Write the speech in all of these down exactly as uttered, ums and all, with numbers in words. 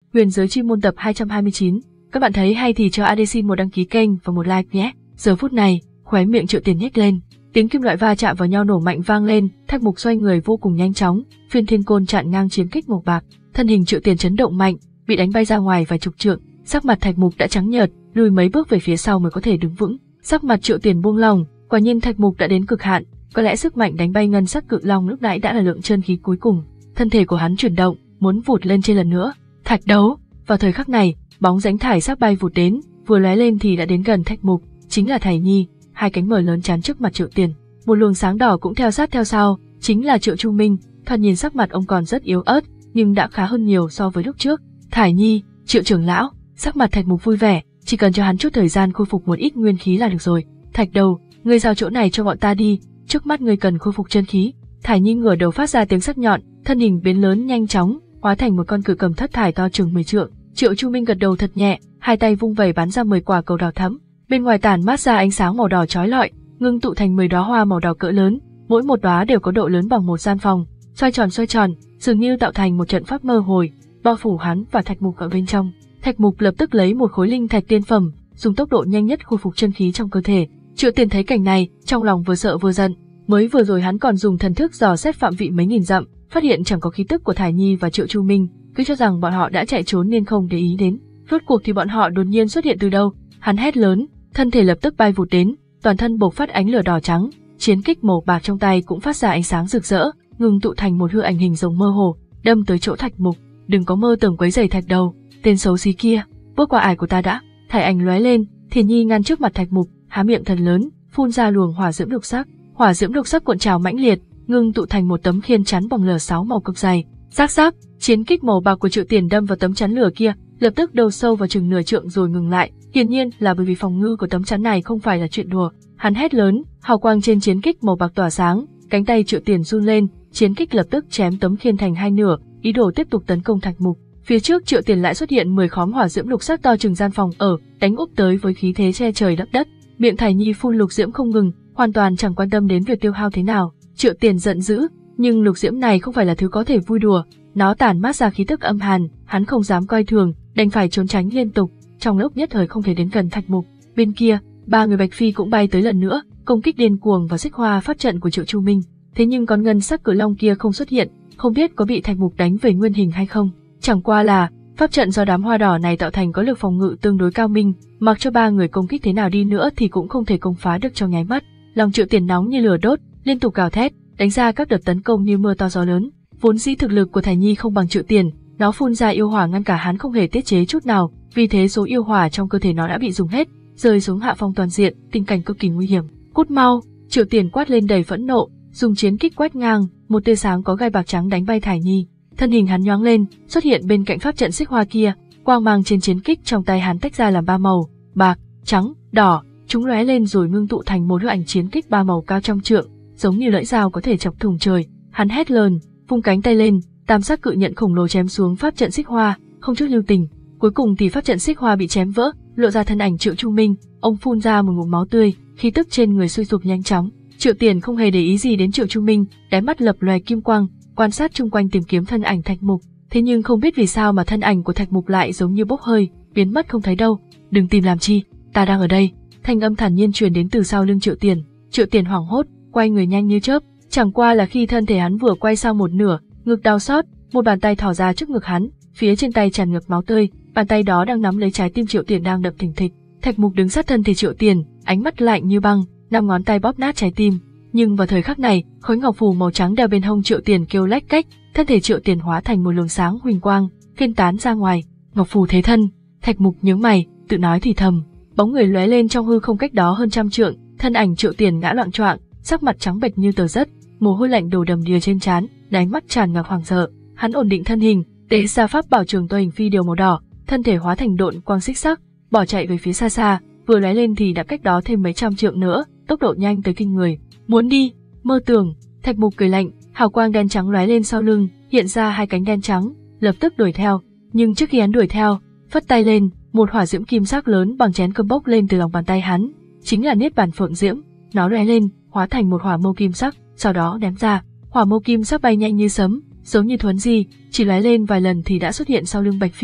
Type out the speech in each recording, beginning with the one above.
Huyền giới chi môn tập hai trăm hai mươi chín. Các bạn thấy hay thì cho a đê xin một đăng ký kênh và một like nhé. Giờ phút này, khóe miệng Triệu Tiền nhếch lên, tiếng kim loại va chạm vào nhau nổ mạnh vang lên, Thạch Mục xoay người vô cùng nhanh chóng, phiên thiên côn chặn ngang chiến kích màu bạc, thân hình Triệu Tiền chấn động mạnh, bị đánh bay ra ngoài vài chục trượng, sắc mặt Thạch Mục đã trắng nhợt, lùi mấy bước về phía sau mới có thể đứng vững. Sắc mặt Triệu Tiền buông lỏng, quả nhiên Thạch Mục đã đến cực hạn, có lẽ sức mạnh đánh bay ngân sắc cự long lúc nãy đã là lượng chân khí cuối cùng. Thân thể của hắn chuyển động, muốn vụt lên trên lần nữa. Thạch đấu. Vào thời khắc này, bóng ránh thải sắc bay vụt đến, vừa lóe lên thì đã đến gần Thạch Mục, chính là Thải Nhi, hai cánh mở lớn chắn trước mặt Triệu Tiền. Một luồng sáng đỏ cũng theo sát theo sau, chính là Triệu Trung Minh, thoạt nhìn sắc mặt ông còn rất yếu ớt, nhưng đã khá hơn nhiều so với lúc trước. Thải Nhi, Triệu trưởng lão, sắc mặt Thạch Mục vui vẻ, chỉ cần cho hắn chút thời gian khôi phục một ít nguyên khí là được rồi. Thạch đầu, ngươi giao chỗ này cho bọn ta đi, trước mắt ngươi cần khôi phục chân khí. Thải Nhi ngửa đầu phát ra tiếng sắc nhọn, thân hình biến lớn nhanh chóng, hóa thành một con cự cầm thất thải to chừng mười trượng. Triệu Chu Minh gật đầu thật nhẹ, hai tay vung vẩy bắn ra mười quả cầu đỏ thẫm, bên ngoài tản mát ra ánh sáng màu đỏ chói lọi, ngưng tụ thành mười đóa hoa màu đỏ cỡ lớn, mỗi một đóa đều có độ lớn bằng một gian phòng, xoay tròn xoay tròn, dường như tạo thành một trận pháp mơ hồi, bao phủ hắn và Thạch Mục ở bên trong. Thạch Mục lập tức lấy một khối linh thạch tiên phẩm, dùng tốc độ nhanh nhất khôi phục chân khí trong cơ thể. Triệu Tiền thấy cảnh này, trong lòng vừa sợ vừa giận, mới vừa rồi hắn còn dùng thần thức dò xét phạm vị mấy nghìn dặm, phát hiện chẳng có khí tức của Thải Nhi và Triệu Chu Minh, cứ cho rằng bọn họ đã chạy trốn nên không để ý đến. Rốt cuộc thì bọn họ đột nhiên xuất hiện từ đâu? Hắn hét lớn, thân thể lập tức bay vụt đến, toàn thân bộc phát ánh lửa đỏ trắng, chiến kích màu bạc trong tay cũng phát ra ánh sáng rực rỡ, ngưng tụ thành một hư ảnh hình rồng mơ hồ, đâm tới chỗ Thạch Mục. Đừng có mơ tưởng quấy rầy Thạch đầu, tên xấu xí kia, bước qua ải của ta đã. Thải ảnh lóe lên, Thiền Nhi ngăn trước mặt Thạch Mục, há miệng thật lớn, phun ra luồng hỏa diễm lục sắc. Hỏa diễm lục sắc cuộn trào mãnh liệt, ngưng tụ thành một tấm khiên chắn bằng lửa sáu màu cực dày. Rắc rắc, chiến kích màu bạc của Triệu Tiền đâm vào tấm chắn lửa kia, lập tức đầu sâu vào chừng nửa trượng rồi ngừng lại. Hiển nhiên là bởi vì phòng ngự của tấm chắn này không phải là chuyện đùa. Hắn hét lớn, hào quang trên chiến kích màu bạc tỏa sáng, cánh tay Triệu Tiền run lên, chiến kích lập tức chém tấm khiên thành hai nửa, ý đồ tiếp tục tấn công Thạch Mục. Phía trước Triệu Tiền lại xuất hiện mười khóm hỏa diễm lục sắc to chừng gian phòng ở, đánh úp tới với khí thế che trời lấp đất. Miệng Thải Nhi phun lục diễm không ngừng, hoàn toàn chẳng quan tâm đến việc tiêu hao thế nào. Triệu Tiền giận dữ, nhưng lục diễm này không phải là thứ có thể vui đùa, nó tản mát ra khí tức âm hàn, hắn không dám coi thường, đành phải trốn tránh liên tục, trong lúc nhất thời không thể đến gần Thạch Mục. Bên kia, ba người Bạch Phi cũng bay tới lần nữa, công kích điên cuồng vào xích hoa pháp trận của Triệu Chu Minh. Thế nhưng con ngân sắc cử long kia không xuất hiện, không biết có bị Thạch Mục đánh về nguyên hình hay không. Chẳng qua là pháp trận do đám hoa đỏ này tạo thành có lực phòng ngự tương đối cao minh, mặc cho ba người công kích thế nào đi nữa thì cũng không thể công phá được trong nháy mắt. Lòng Triệu Tiền nóng như lửa đốt, liên tục gào thét, đánh ra các đợt tấn công như mưa to gió lớn. Vốn dĩ thực lực của Thải Nhi không bằng Triệu Tiền, nó phun ra yêu hỏa ngăn cả hắn không hề tiết chế chút nào, vì thế số yêu hỏa trong cơ thể nó đã bị dùng hết, rơi xuống hạ phong toàn diện, tình cảnh cực kỳ nguy hiểm. Cút mau! Triệu Tiền quát lên đầy phẫn nộ, dùng chiến kích quét ngang, một tia sáng có gai bạc trắng đánh bay Thải Nhi. Thân hình hắn nhoáng lên, xuất hiện bên cạnh pháp trận xích hoa kia, quang mang trên chiến kích trong tay hắn tách ra làm ba màu, bạc, trắng, đỏ, chúng lóe lên rồi ngưng tụ thành một hư ảnh chiến kích ba màu cao trăm trượng, giống như lưỡi dao có thể chọc thủng trời. Hắn hét lớn, vung cánh tay lên, tam sắc cự nhận khổng lồ chém xuống pháp trận xích hoa, không chút lưu tình. Cuối cùng thì pháp trận xích hoa bị chém vỡ, lộ ra thân ảnh Triệu Chu Minh, ông phun ra một ngụm máu tươi, khí tức trên người sôi sục nhanh chóng. Triệu Tiền không hề để ý gì đến Triệu Chu Minh, đáy mắt lập lòe kim quang, quan sát chung quanh tìm kiếm thân ảnh Thạch Mục. Thế nhưng không biết vì sao mà thân ảnh của Thạch Mục lại giống như bốc hơi, biến mất không thấy đâu. Đừng tìm làm chi, ta đang ở đây. Thanh âm thản nhiên truyền đến từ sau lưng Triệu Tiền. Triệu Tiền hoảng hốt, quay người nhanh như chớp. Chẳng qua là khi thân thể hắn vừa quay sang một nửa, ngực đau xót, một bàn tay thò ra trước ngực hắn, phía trên tay tràn ngập máu tươi, bàn tay đó đang nắm lấy trái tim Triệu Tiền đang đập thình thịch. Thạch Mục đứng sát thân thể Triệu Tiền, ánh mắt lạnh như băng, năm ngón tay bóp nát trái tim. Nhưng vào thời khắc này, khối ngọc phù màu trắng đeo bên hông Triệu Tiền kêu lách cách, thân thể Triệu Tiền hóa thành một luồng sáng huỳnh quang, phiên tán ra ngoài. Ngọc phù thế thân, Thạch Mục nhướng mày, tự nói thì thầm. Bóng người lóe lên trong hư không cách đó hơn trăm trượng, thân ảnh Triệu Tiền ngã loạng choạng, sắc mặt trắng bệch như tờ giất, mồ hôi lạnh đổ đầm đìa trên trán, đáy mắt tràn ngập hoảng sợ. Hắn ổn định thân hình, tế ra pháp bảo trường toa hình phi điều màu đỏ, thân thể hóa thành độn quang xích sắc, bỏ chạy về phía xa xa, vừa lóe lên thì đã cách đó thêm mấy trăm trượng nữa, tốc độ nhanh tới kinh người. Muốn đi, mơ tưởng. Thạch Mục cười lạnh, hào quang đen trắng lóe lên sau lưng, hiện ra hai cánh đen trắng, lập tức đuổi theo. Nhưng trước khi hắn đuổi theo, phất tay lên, một hỏa diễm kim sắc lớn bằng chén cơm bốc lên từ lòng bàn tay hắn, chính là niết bàn phượng diễm. Nó lóe lên, hóa thành một hỏa mâu kim sắc, sau đó ném ra. Hỏa mâu kim sắc bay nhanh như sấm, giống như thuấn di, chỉ lóe lên vài lần thì đã xuất hiện sau lưng Bạch Phi.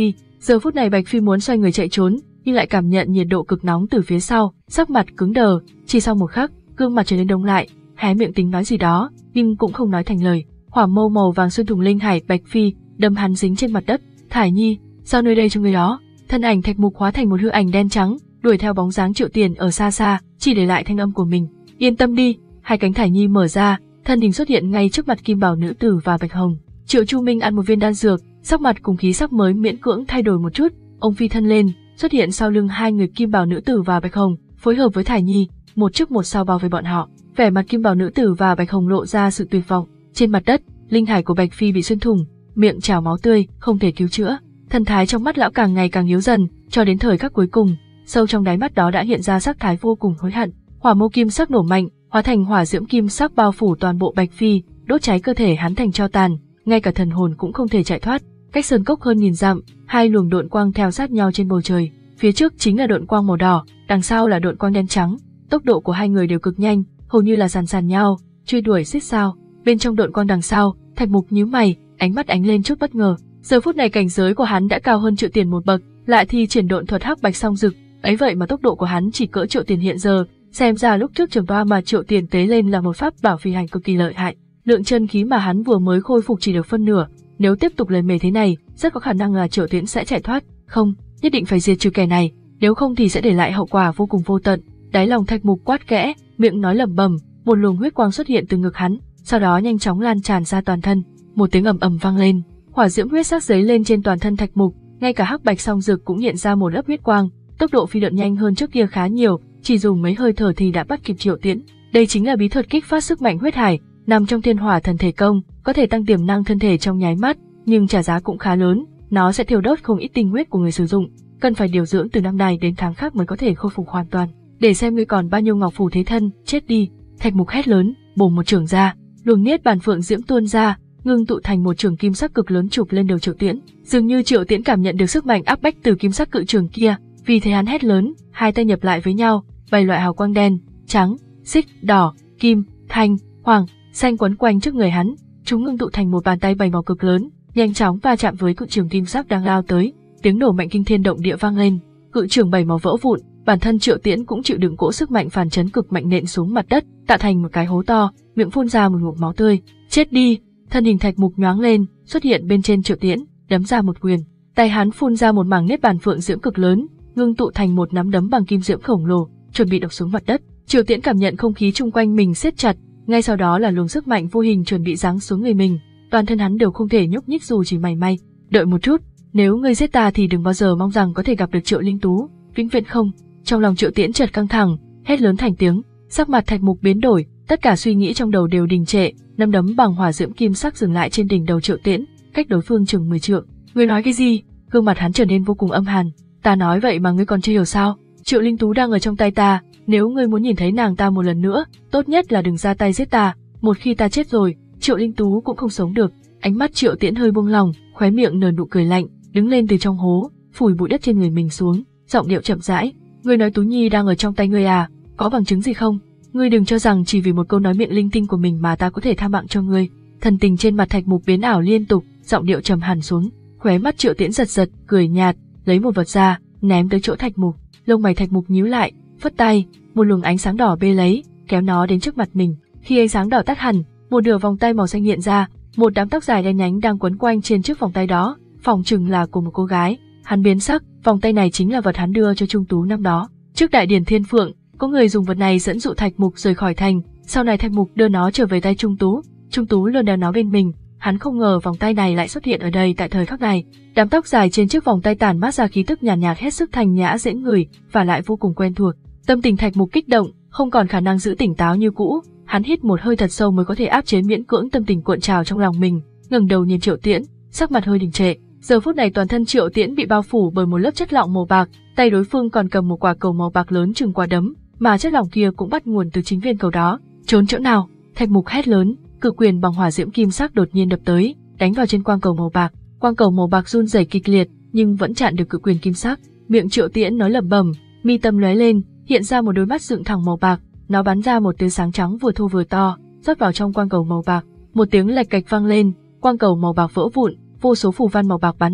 Giờ phút này Bạch Phi muốn xoay người chạy trốn, nhưng lại cảm nhận nhiệt độ cực nóng từ phía sau, sắc mặt cứng đờ, chỉ sau một khắc, gương mặt trở nên đông lại, hé miệng tính nói gì đó, nhưng cũng không nói thành lời. Hỏa mâu màu vàng xuyên thủng linh hải Bạch Phi, đâm hắn dính trên mặt đất. Thải Nhi, sao nơi đây cho người đó? Thân ảnh Thạch Mục hóa thành một hư ảnh đen trắng, đuổi theo bóng dáng Triệu Tiền ở xa xa, chỉ để lại thanh âm của mình. Yên tâm đi. Hai cánh Thải Nhi mở ra, thân hình xuất hiện ngay trước mặt Kim Bảo nữ tử và Bạch Hồng. Triệu Chu Minh ăn một viên đan dược, sắc mặt cùng khí sắc mới miễn cưỡng thay đổi một chút, ông phi thân lên, xuất hiện sau lưng hai người Kim Bảo nữ tử và Bạch Hồng, phối hợp với Thải Nhi, một trước một sau bao vây bọn họ. Vẻ mặt Kim Bảo nữ tử và Bạch Hồng lộ ra sự tuyệt vọng. Trên mặt đất, linh hải của Bạch Phi bị xuyên thủng, miệng trào máu tươi, không thể cứu chữa. Thần thái trong mắt lão càng ngày càng yếu dần, cho đến thời khắc cuối cùng, sâu trong đáy mắt đó đã hiện ra sắc thái vô cùng hối hận. Hỏa mâu kim sắc nổ mạnh, hóa thành hỏa diễm kim sắc bao phủ toàn bộ Bạch Phi, đốt cháy cơ thể hắn thành tro tàn, ngay cả thần hồn cũng không thể chạy thoát. Cách sơn cốc hơn nghìn dặm, hai luồng độn quang theo sát nhau trên bầu trời, phía trước chính là độn quang màu đỏ, đằng sau là độn quang đen trắng. Tốc độ của hai người đều cực nhanh, hầu như là sàn sàn nhau, truy đuổi xít sao. Bên trong độn quang đằng sau, Thạch Mục nhíu mày, ánh mắt ánh lên chút bất ngờ. Giờ phút này cảnh giới của hắn đã cao hơn Triệu Tiền một bậc, lại thi triển độn thuật hắc bạch song dực, ấy vậy mà tốc độ của hắn chỉ cỡ Triệu Tiền hiện giờ, xem ra lúc trước trường toa mà Triệu Tiền tế lên là một pháp bảo phi hành cực kỳ lợi hại. Lượng chân khí mà hắn vừa mới khôi phục chỉ được phân nửa, nếu tiếp tục lên mề thế này, rất có khả năng là Triệu Tiễn sẽ chạy thoát. Không, nhất định phải diệt trừ kẻ này, nếu không thì sẽ để lại hậu quả vô cùng vô tận. Đáy lòng Thạch Mục quát kẽ, miệng nói lẩm bẩm, một luồng huyết quang xuất hiện từ ngực hắn, sau đó nhanh chóng lan tràn ra toàn thân. Một tiếng ầm ầm vang lên, hỏa diễm huyết sắc giấy lên trên toàn thân Thạch Mục, ngay cả hắc bạch song dực cũng hiện ra một lớp huyết quang, tốc độ phi độn nhanh hơn trước kia khá nhiều, chỉ dùng mấy hơi thở thì đã bắt kịp Triệu Tiễn. Đây chính là bí thuật kích phát sức mạnh huyết hải, nằm trong Thiên Hỏa Thần Thể Công, có thể tăng tiềm năng thân thể trong nháy mắt, nhưng trả giá cũng khá lớn, nó sẽ thiêu đốt không ít tinh huyết của người sử dụng, cần phải điều dưỡng từ năm này đến tháng khác mới có thể khôi phục hoàn toàn. Để xem ngươi còn bao nhiêu ngọc phù thế thân, chết đi! Thạch Mục hét lớn, bổ một chưởng ra, luồng niết bàn phượng diễm tuôn ra, ngưng tụ thành một trường kim sắc cực lớn chụp lên đầu Triệu Tiễn. Dường như Triệu Tiễn cảm nhận được sức mạnh áp bách từ kim sắc cự trường kia, vì thế hắn hét lớn, hai tay nhập lại với nhau, bảy loại hào quang đen, trắng, xích, đỏ, kim, thanh, hoàng, xanh quấn quanh trước người hắn, chúng ngưng tụ thành một bàn tay bảy màu cực lớn, nhanh chóng va chạm với cự trường kim sắc đang lao tới. Tiếng nổ mạnh kinh thiên động địa vang lên, cự trường bảy màu vỡ vụn, bản thân Triệu Tiễn cũng chịu đựng cỗ sức mạnh phản chấn cực mạnh nện xuống mặt đất, tạo thành một cái hố to, miệng phun ra một ngụm máu tươi. Chết đi! Thân hình Thạch Mục nhoáng lên, xuất hiện bên trên Triệu Tiễn, đấm ra một quyền. Tay hắn phun ra một mảng nếp bàn phượng diễm cực lớn, ngưng tụ thành một nắm đấm bằng kim diễm khổng lồ, chuẩn bị đập xuống mặt đất. Triệu Tiễn cảm nhận không khí chung quanh mình siết chặt, ngay sau đó là luồng sức mạnh vô hình chuẩn bị giáng xuống người mình, toàn thân hắn đều không thể nhúc nhích dù chỉ mảy may. Đợi một chút, nếu ngươi giết ta thì đừng bao giờ mong rằng có thể gặp được Triệu Linh Tú, vĩnh viễn không. Trong lòng Triệu Tiễn chợt căng thẳng, hét lớn thành tiếng, sắc mặt Thạch Mục biến đổi, tất cả suy nghĩ trong đầu đều đình trệ, nắm đấm bằng hỏa diễm kim sắc dừng lại trên đỉnh đầu Triệu Tiễn, cách đối phương chừng mười trượng. Ngươi nói cái gì? Gương mặt hắn trở nên vô cùng âm hàn. Ta nói vậy mà ngươi còn chưa hiểu sao? Triệu Linh Tú đang ở trong tay ta, nếu ngươi muốn nhìn thấy nàng ta một lần nữa, tốt nhất là đừng ra tay giết ta, một khi ta chết rồi, Triệu Linh Tú cũng không sống được. Ánh mắt Triệu Tiễn hơi buông lỏng, khóe miệng nở nụ cười lạnh, đứng lên từ trong hố, phủi bụi đất trên người mình xuống, giọng điệu chậm rãi, ngươi nói Tú Nhi đang ở trong tay ngươi à, có bằng chứng gì không? Ngươi đừng cho rằng chỉ vì một câu nói miệng linh tinh của mình mà ta có thể tha mạng cho ngươi. Thần tình trên mặt Thạch Mục biến ảo liên tục, giọng điệu trầm hẳn xuống, khóe mắt Triệu Tiễn giật giật, cười nhạt, lấy một vật ra, ném tới chỗ Thạch Mục. Lông mày Thạch Mục nhíu lại, phất tay, một luồng ánh sáng đỏ bê lấy, kéo nó đến trước mặt mình. Khi ánh sáng đỏ tắt hẳn, một nửa vòng tay màu xanh hiện ra, một đám tóc dài đen nhánh đang quấn quanh trên chiếc vòng tay đó, phỏng chừng là của một cô gái. Hắn biến sắc, vòng tay này chính là vật hắn đưa cho Trung Tú năm đó. Trước đại điển Thiên Phượng, có người dùng vật này dẫn dụ Thạch Mục rời khỏi thành, sau này Thạch Mục đưa nó trở về tay Trung Tú, Trung Tú luôn đeo nó bên mình. Hắn không ngờ vòng tay này lại xuất hiện ở đây tại thời khắc này. Đám tóc dài trên chiếc vòng tay tản mát ra khí tức nhàn nhạt, nhạt hết sức thanh nhã dễ ngửi và lại vô cùng quen thuộc. Tâm tình Thạch Mục kích động, không còn khả năng giữ tỉnh táo như cũ. Hắn hít một hơi thật sâu mới có thể áp chế miễn cưỡng tâm tình cuộn trào trong lòng mình, ngẩng đầu nhìn Triệu Tiễn, sắc mặt hơi đình trệ. Giờ phút này toàn thân Triệu Tiễn bị bao phủ bởi một lớp chất lỏng màu bạc, tay đối phương còn cầm một quả cầu màu bạc lớn chừng quả đấm, mà chất lỏng kia cũng bắt nguồn từ chính viên cầu đó. Trốn chỗ nào? Thạch Mục hét lớn, cự quyền bằng hỏa diễm kim sắc đột nhiên đập tới, đánh vào trên quang cầu màu bạc. Quang cầu màu bạc run rẩy kịch liệt, nhưng vẫn chặn được cự quyền kim sắc. Miệng Triệu Tiễn nói lẩm bẩm, mi tâm lóe lên, hiện ra một đôi mắt dựng thẳng màu bạc, nó bắn ra một tia sáng trắng vừa thô vừa to, rót vào trong quang cầu màu bạc. Một tiếng lạch cạch vang lên, quang cầu màu bạc vỡ vụn, vô số phù văn màu bạc bắn ra,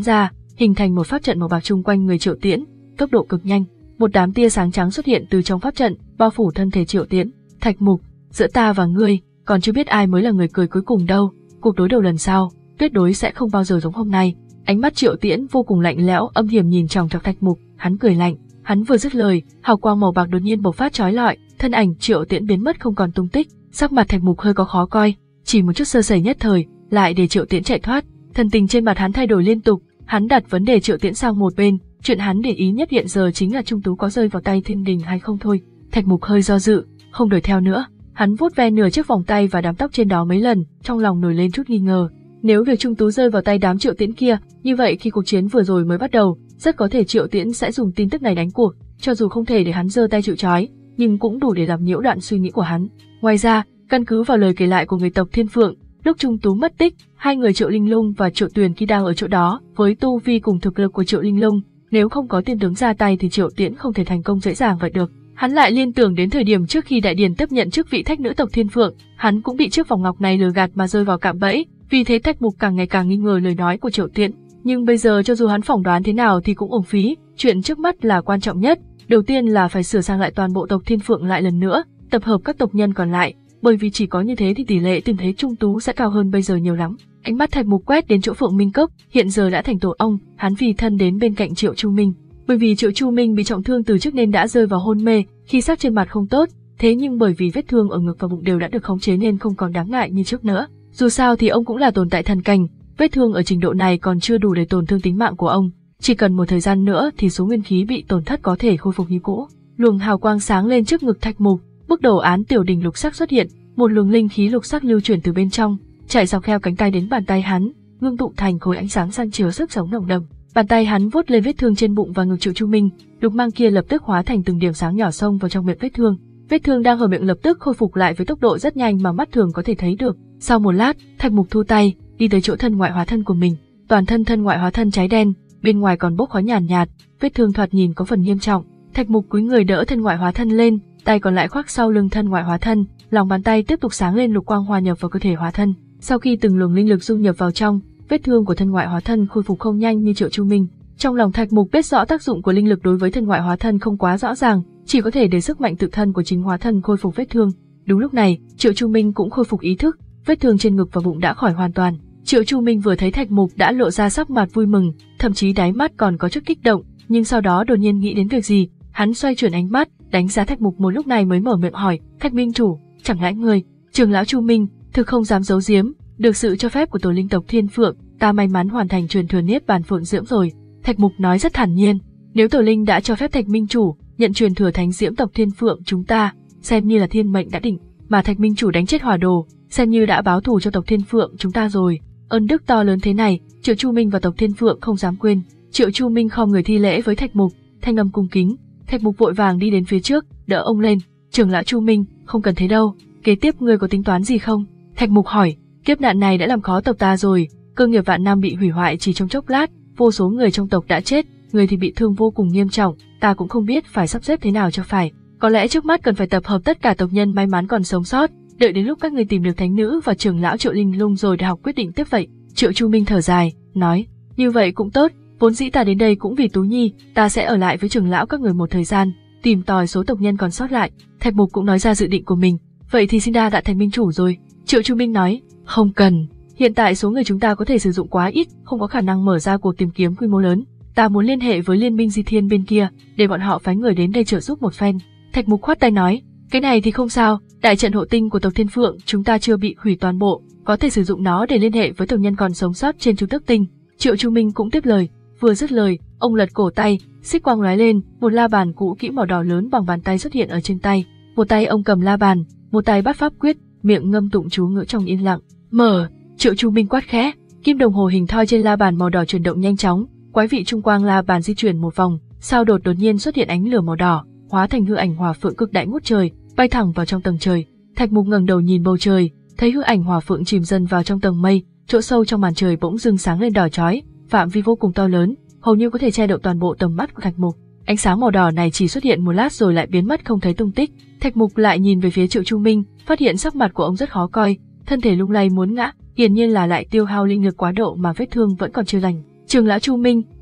hình thành một pháp trận màu bạc chung quanh người Triệu Tiễn, tốc độ cực nhanh. Một đám tia sáng trắng xuất hiện từ trong pháp trận, bao phủ thân thể Triệu Tiễn. Thạch Mục, giữa ta và ngươi, còn chưa biết ai mới là người cười cuối cùng đâu. Cuộc đối đầu lần sau, tuyệt đối sẽ không bao giờ giống hôm nay. Ánh mắt Triệu Tiễn vô cùng lạnh lẽo, âm hiểm nhìn chòng chọc Thạch Mục. Hắn cười lạnh. Hắn vừa dứt lời, hào quang màu bạc đột nhiên bộc phát chói lọi, thân ảnh Triệu Tiễn biến mất không còn tung tích. Sắc mặt Thạch Mục hơi có khó coi, chỉ một chút sơ sẩy nhất thời, lại để Triệu Tiễn chạy thoát. Thần tình trên mặt hắn thay đổi liên tục, hắn đặt vấn đề Triệu Tiễn sang một bên, chuyện hắn để ý nhất hiện giờ chính là Trung Tú có rơi vào tay Thiên Đình hay không thôi. Thạch Mục hơi do dự, không đuổi theo nữa. Hắn vuốt ve nửa chiếc vòng tay và đám tóc trên đó mấy lần, trong lòng nổi lên chút nghi ngờ. Nếu việc Trung Tú rơi vào tay đám Triệu Tiễn kia, như vậy khi cuộc chiến vừa rồi mới bắt đầu, rất có thể Triệu Tiễn sẽ dùng tin tức này đánh cuộc, cho dù không thể để hắn giơ tay chịu trói, nhưng cũng đủ để làm nhiễu đoạn suy nghĩ của hắn. Ngoài ra, căn cứ vào lời kể lại của người tộc Thiên Phượng, lúc Trung Tú mất tích, hai người Triệu Linh Lung và Triệu Tuyền khi đang ở chỗ đó, với tu vi cùng thực lực của Triệu Linh Lung, nếu không có tiên tướng ra tay thì Triệu Tiễn không thể thành công dễ dàng vậy được. Hắn lại liên tưởng đến thời điểm trước khi Đại Điền tiếp nhận chức vị thách nữ tộc Thiên Phượng, hắn cũng bị chiếc vòng ngọc này lừa gạt mà rơi vào cạm bẫy, vì thế Thạch Mục càng ngày càng nghi ngờ lời nói của Triệu Tiễn. Nhưng bây giờ cho dù hắn phỏng đoán thế nào thì cũng uổng phí, chuyện trước mắt là quan trọng nhất. Đầu tiên là phải sửa sang lại toàn bộ tộc Thiên Phượng lại lần nữa, tập hợp các tộc nhân còn lại, bởi vì chỉ có như thế thì tỷ lệ tìm thấy Trung Tú sẽ cao hơn bây giờ nhiều lắm. Ánh mắt Thạch Mục quét đến chỗ Phượng Minh Cốc, hiện giờ đã thành tổ ong, hắn vì thân đến bên cạnh Triệu Chu Minh. Bởi vì Triệu Chu Minh bị trọng thương từ trước nên đã rơi vào hôn mê, khi sắc trên mặt không tốt, thế nhưng bởi vì vết thương ở ngực và bụng đều đã được khống chế nên không còn đáng ngại như trước nữa. Dù sao thì ông cũng là tồn tại thần cảnh, vết thương ở trình độ này còn chưa đủ để tổn thương tính mạng của ông, chỉ cần một thời gian nữa thì số nguyên khí bị tổn thất có thể khôi phục như cũ. Luồng hào quang sáng lên trước ngực Thạch Mục, bức đồ án tiểu đỉnh lục sắc xuất hiện, một luồng linh khí lục sắc lưu chuyển từ bên trong, chạy dọc theo cánh tay đến bàn tay hắn, ngưng tụ thành khối ánh sáng xanh chứa sức sống nồng đậm. Bàn tay hắn vuốt lên vết thương trên bụng và ngực Triệu Chu Minh, lục mang kia lập tức hóa thành từng điểm sáng nhỏ xông vào trong miệng vết thương. Vết thương đang hở miệng lập tức khôi phục lại với tốc độ rất nhanh mà mắt thường có thể thấy được. Sau một lát, Thạch Mục thu tay, đi tới chỗ thân ngoại hóa thân của mình. Toàn thân thân ngoại hóa thân cháy đen, bên ngoài còn bốc khói nhàn nhạt, nhạt, vết thương thoạt nhìn có phần nghiêm trọng. Thạch Mục cúi người đỡ thân ngoại hóa thân lên, tay còn lại khoác sau lưng thân ngoại hóa thân, lòng bàn tay tiếp tục sáng lên lục quang hòa nhập vào cơ thể hóa thân. Sau khi từng luồng linh lực dung nhập vào trong, vết thương của thân ngoại hóa thân khôi phục không nhanh như Triệu Chu Minh. Trong lòng Thạch Mục biết rõ tác dụng của linh lực đối với thân ngoại hóa thân không quá rõ ràng, chỉ có thể để sức mạnh tự thân của chính hóa thân khôi phục vết thương. Đúng lúc này, Triệu Chu Minh cũng khôi phục ý thức, vết thương trên ngực và bụng đã khỏi hoàn toàn. Triệu Chu Minh vừa thấy Thạch Mục đã lộ ra sắc mặt vui mừng, thậm chí đáy mắt còn có chút kích động, nhưng sau đó đột nhiên nghĩ đến việc gì, hắn xoay chuyển ánh mắt, đánh giá Thạch Mục một lúc này mới mở miệng hỏi, Thạch Minh chủ, chẳng lẽ người, Trường lão Chu Minh, thực không dám giấu giếm, được sự cho phép của tổ linh tộc Thiên Phượng, ta may mắn hoàn thành truyền thừa Niết Bàn Phượng Diễm rồi. Thạch Mục nói rất thản nhiên, nếu tổ linh đã cho phép Thạch Minh chủ nhận truyền thừa Thánh Diễm tộc Thiên Phượng chúng ta, xem như là thiên mệnh đã định, mà Thạch Minh chủ đánh chết Hỏa Đồ, xem như đã báo thù cho tộc Thiên Phượng chúng ta rồi. Ơn đức to lớn thế này, Triệu Chu Minh và tộc Thiên Phượng không dám quên. Triệu Chu Minh khom người thi lễ với Thạch Mục, thanh âm cung kính. Thạch Mục vội vàng đi đến phía trước, đỡ ông lên. Trưởng lão Chu Minh, không cần thế đâu, kế tiếp ngươi có tính toán gì không? Thạch Mục hỏi. Kiếp nạn này đã làm khó tộc ta rồi, cơ nghiệp vạn năm bị hủy hoại chỉ trong chốc lát, vô số người trong tộc đã chết, người thì bị thương vô cùng nghiêm trọng, ta cũng không biết phải sắp xếp thế nào cho phải. Có lẽ trước mắt cần phải tập hợp tất cả tộc nhân may mắn còn sống sót, đợi đến lúc các người tìm được thánh nữ và trưởng lão Triệu Linh Lung rồi để học quyết định tiếp vậy. Triệu Chu Minh thở dài, nói, như vậy cũng tốt, vốn dĩ ta đến đây cũng vì Tú Nhi, ta sẽ ở lại với trưởng lão các người một thời gian, tìm tòi số tộc nhân còn sót lại. Thạch Mục cũng nói ra dự định của mình, vậy thì xin đa tạ Thạch Minh chủ rồi. Triệu Chu Minh nói, không cần, hiện tại số người chúng ta có thể sử dụng quá ít, không có khả năng mở ra cuộc tìm kiếm quy mô lớn. Ta muốn liên hệ với Liên minh Di Thiên bên kia, để bọn họ phái người đến đây trợ giúp một phen. Thạch Mục khoát tay nói, cái này thì không sao, đại trận hộ tinh của tộc Thiên Phượng chúng ta chưa bị hủy toàn bộ, có thể sử dụng nó để liên hệ với tộc nhân còn sống sót trên Chu Tước Tinh. Triệu Chu Minh cũng tiếp lời, vừa dứt lời, ông lật cổ tay, xích quang lóe lên, một la bàn cũ kỹ màu đỏ lớn bằng bàn tay xuất hiện ở trên tay. Một tay ông cầm la bàn, một tay bắt pháp quyết, miệng ngâm tụng chú ngữ trong yên lặng. Mở, Triệu Chu Minh quát khẽ, kim đồng hồ hình thoi trên la bàn màu đỏ chuyển động nhanh chóng, quái vị trung quang la bàn di chuyển một vòng, sau đột đột nhiên xuất hiện ánh lửa màu đỏ, hóa thành hư ảnh hỏa phượng cực đại ngút trời, bay thẳng vào trong tầng trời. Thạch Mục ngẩng đầu nhìn bầu trời, thấy hư ảnh hỏa phượng chìm dần vào trong tầng mây, chỗ sâu trong màn trời bỗng dưng sáng lên đỏ chói, phạm vi vô cùng to lớn, hầu như có thể che đậy toàn bộ tầm mắt của Thạch Mục. Ánh sáng màu đỏ này chỉ xuất hiện một lát rồi lại biến mất không thấy tung tích. Thạch Mục lại nhìn về phía Triệu Chu Minh, phát hiện sắc mặt của ông rất khó coi, thân thể lung lay muốn ngã, hiển nhiên là lại tiêu hao linh lực quá độ mà vết thương vẫn còn chưa lành. Trường lão Chu Minh,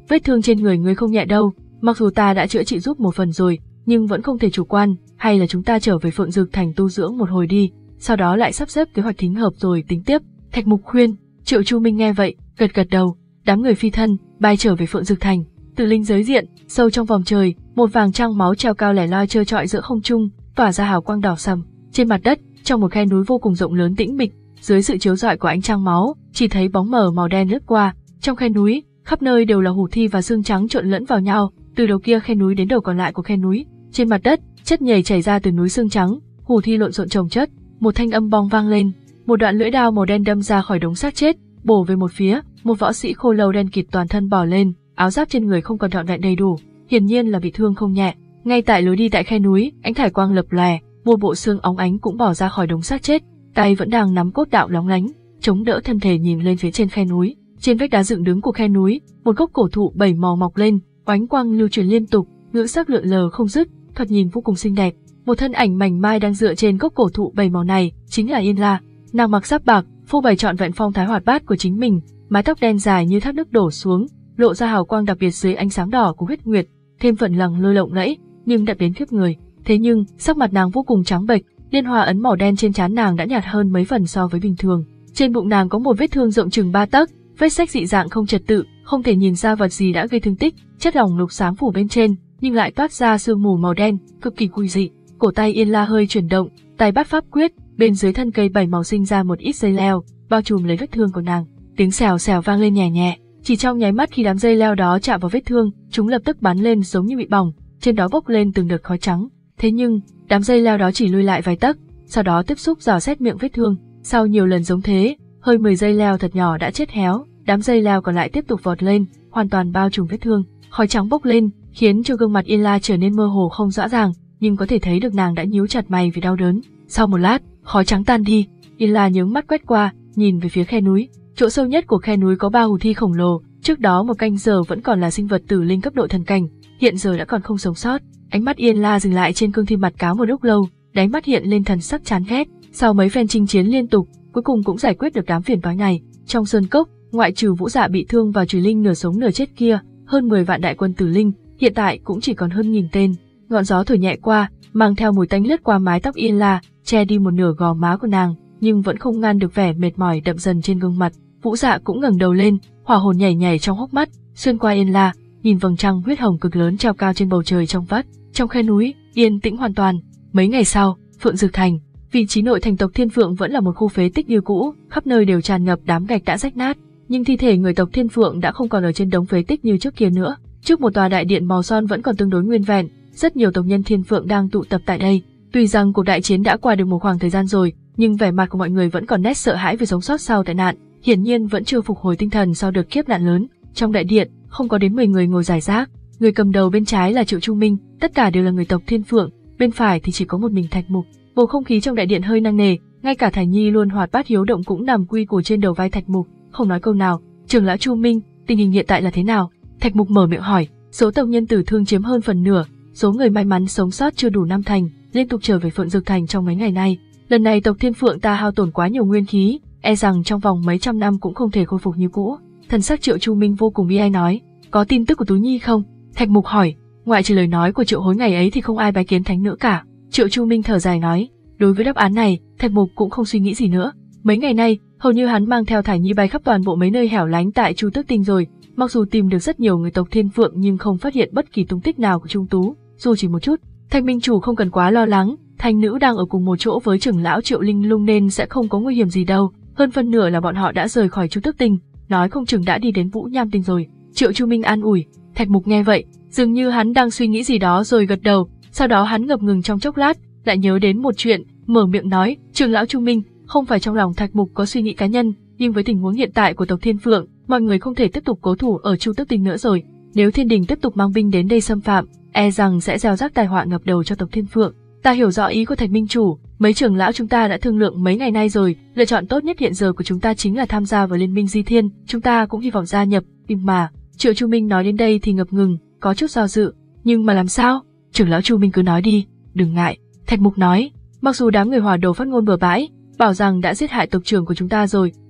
vết thương trên người ngươi không nhẹ đâu, mặc dù ta đã chữa trị giúp một phần rồi, nhưng vẫn không thể chủ quan, hay là chúng ta trở về Phượng Dực Thành tu dưỡng một hồi đi, sau đó lại sắp xếp kế hoạch thính hợp rồi tính tiếp. Thạch Mục khuyên. Triệu Chu Minh nghe vậy, gật gật đầu, đám người phi thân, bay trở về Phượng Dực Thành. Tử linh giới diện, sâu trong vòng trời, một vàng trăng máu treo cao lẻ loi trơ trọi giữa không trung, tỏa ra hào quang đỏ sẫm. Trên mặt đất, trong một khe núi vô cùng rộng lớn tĩnh mịch, dưới sự chiếu rọi của ánh trăng máu, chỉ thấy bóng mờ màu đen lướt qua. Trong khe núi, khắp nơi đều là hủ thi và xương trắng trộn lẫn vào nhau, từ đầu kia khe núi đến đầu còn lại của khe núi. Trên mặt đất, chất nhầy chảy ra từ núi xương trắng, hủ thi lộn xộn chồng chất. Một thanh âm bong vang lên, một đoạn lưỡi đao màu đen đâm ra khỏi đống xác chết, bổ về một phía. Một võ sĩ khô lâu đen kịt toàn thân bò lên, áo giáp trên người không còn trọn vẹn đầy đủ, hiển nhiên là bị thương không nhẹ. Ngay tại lối đi tại khe núi, ánh thải quang lập lòe, một bộ xương óng ánh cũng bò ra khỏi đống xác chết, tay vẫn đang nắm cốt đạo lóng lánh, chống đỡ thân thể nhìn lên phía trên khe núi. Trên vách đá dựng đứng của khe núi, một gốc cổ thụ bảy màu mọc lên, oánh quang lưu chuyển liên tục, ngũ sắc lượn lờ không dứt, thoạt nhìn vô cùng xinh đẹp. Một thân ảnh mảnh mai đang dựa trên gốc cổ thụ bảy màu này, chính là Yên La. Nàng mặc giáp bạc, phô bày trọn vẹn phong thái hoạt bát của chính mình, mái tóc đen dài như thác nước đổ xuống, lộ ra hào quang đặc biệt dưới ánh sáng đỏ của huyết nguyệt, thêm phần lằng lơ lộng lẫy, nhưng đẹp đến khiếp người. Thế nhưng, sắc mặt nàng vô cùng trắng bệch, liên hoa ấn màu đen trên trán nàng đã nhạt hơn mấy phần so với bình thường. Trên bụng nàng có một vết thương rộng chừng ba tấc, vết rách dị dạng không trật tự, không thể nhìn ra vật gì đã gây thương tích, chất lỏng lục sáng phủ bên trên, nhưng lại toát ra sương mù màu đen, cực kỳ quỷ dị. Cổ tay Yên La hơi chuyển động, tay bắt pháp quyết, bên dưới thân cây bảy màu sinh ra một ít dây leo, bao trùm lấy vết thương của nàng. Tiếng xèo xèo vang lên nhẹ nhẹ, chỉ trong nháy mắt khi đám dây leo đó chạm vào vết thương, chúng lập tức bắn lên giống như bị bỏng, trên đó bốc lên từng đợt khói trắng. Thế nhưng, đám dây leo đó chỉ lùi lại vài tấc, sau đó tiếp xúc dò xét miệng vết thương. Sau nhiều lần giống thế, hơi mười dây leo thật nhỏ đã chết héo, đám dây leo còn lại tiếp tục vọt lên, hoàn toàn bao trùm vết thương. Khói trắng bốc lên, khiến cho gương mặt Yên La trở nên mơ hồ không rõ ràng, nhưng có thể thấy được nàng đã nhíu chặt mày vì đau đớn. Sau một lát, khói trắng tan đi, Yên La nhướng mắt quét qua, nhìn về phía khe núi. Chỗ sâu nhất của khe núi có ba hủ thi khổng lồ, trước đó một canh giờ vẫn còn là sinh vật tử linh cấp độ thần cảnh, hiện giờ đã còn không sống sót. Ánh mắt Yên La dừng lại trên cương thi mặt cáo một lúc lâu, đáy mắt hiện lên thần sắc chán ghét. Sau mấy phen chinh chiến liên tục, cuối cùng cũng giải quyết được đám phiền toái này. Trong sơn cốc, ngoại trừ Vũ Dạ bị thương và Trùy Linh nửa sống nửa chết kia, hơn mười vạn đại quân tử linh, hiện tại cũng chỉ còn hơn nghìn tên. Ngọn gió thổi nhẹ qua, mang theo mùi tanh lướt qua mái tóc Yên La, che đi một nửa gò má của nàng, nhưng vẫn không ngăn được vẻ mệt mỏi đậm dần trên gương mặt. Vũ Dạ cũng ngẩng đầu lên, hỏa hồn nhảy nhảy trong hốc mắt, xuyên qua Yên La, nhìn vầng trăng huyết hồng cực lớn treo cao trên bầu trời trong vắt. Trong khe núi, yên tĩnh hoàn toàn. Mấy ngày sau, Phượng Dực Thành, vị trí nội thành tộc Thiên Phượng vẫn là một khu phế tích như cũ, khắp nơi đều tràn ngập đám gạch đã rách nát, nhưng thi thể người tộc Thiên Phượng đã không còn ở trên đống phế tích như trước kia nữa. Trước một tòa đại điện màu son vẫn còn tương đối nguyên vẹn, rất nhiều tộc nhân Thiên Phượng đang tụ tập tại đây. Tuy rằng cuộc đại chiến đã qua được một khoảng thời gian rồi, nhưng vẻ mặt của mọi người vẫn còn nét sợ hãi vì sống sót sau tai nạn, hiển nhiên vẫn chưa phục hồi tinh thần sau đợt kiếp nạn lớn. Trong đại điện, không có đến mười người ngồi rải rác, người cầm đầu bên trái là Triệu Chu Minh, tất cả đều là người tộc Thiên Phượng, bên phải thì chỉ có một mình Thạch Mục. Bầu không khí trong đại điện hơi nặng nề, ngay cả Thành Nhi luôn hoạt bát hiếu động cũng nằm quy củ trên đầu vai Thạch Mục, không nói câu nào. Trưởng lão Chu Minh, tình hình hiện tại là thế nào? Thạch Mục mở miệng hỏi. Số tộc nhân tử thương chiếm hơn phần nửa, số người may mắn sống sót chưa đủ năm thành, liên tục trở về Phượng Dực Thành trong mấy ngày nay. Lần này tộc Thiên Phượng ta hao tổn quá nhiều nguyên khí, e rằng trong vòng mấy trăm năm cũng không thể khôi phục như cũ. Thần sắc Triệu Chu Minh vô cùng bi ai nói. Có tin tức của Tú Nhi không? Thạch Mục hỏi. Ngoại trừ lời nói của Triệu Hối ngày ấy thì không ai bái kiến thánh nữ cả. Triệu Chu Minh thở dài nói. Đối với đáp án này, Thạch Mục cũng không suy nghĩ gì nữa. Mấy ngày nay, hầu như hắn mang theo Thải Nhi bay khắp toàn bộ mấy nơi hẻo lánh tại Chu Tước Tinh rồi. Mặc dù tìm được rất nhiều người tộc Thiên Phượng nhưng không phát hiện bất kỳ tung tích nào của Trung Tú, dù chỉ một chút. Thanh Minh chủ không cần quá lo lắng, thánh nữ đang ở cùng một chỗ với trưởng lão Triệu Linh Lung nên sẽ không có nguy hiểm gì đâu. Hơn phân nửa là bọn họ đã rời khỏi Chu Tước Tinh, nói không chừng đã đi đến Vũ Nham Tinh rồi. Triệu Chu Minh an ủi. Thạch Mục nghe vậy, dường như hắn đang suy nghĩ gì đó rồi gật đầu. Sau đó hắn ngập ngừng trong chốc lát, lại nhớ đến một chuyện, mở miệng nói: Trưởng lão Chu Minh, không phải trong lòng Thạch Mục có suy nghĩ cá nhân, nhưng với tình huống hiện tại của tộc Thiên Phượng, mọi người không thể tiếp tục cố thủ ở Chu Tước Tinh nữa rồi. Nếu Thiên Đình tiếp tục mang binh đến đây xâm phạm, e rằng sẽ gieo rắc tai họa ngập đầu cho tộc Thiên Phượng. Ta hiểu rõ ý của Thạch Minh chủ, mấy trưởng lão chúng ta đã thương lượng mấy ngày nay rồi, lựa chọn tốt nhất hiện giờ của chúng ta chính là tham gia vào Liên minh Di Thiên, chúng ta cũng hy vọng gia nhập, nhưng mà, Triệu Chu Minh nói đến đây thì ngập ngừng, có chút do dự, nhưng mà làm sao? Trưởng lão Chu Minh cứ nói đi, đừng ngại. Thạch Mục nói, mặc dù đám người Hỏa Đồ phát ngôn bừa bãi, bảo rằng đã giết hại tộc trưởng của chúng ta rồi,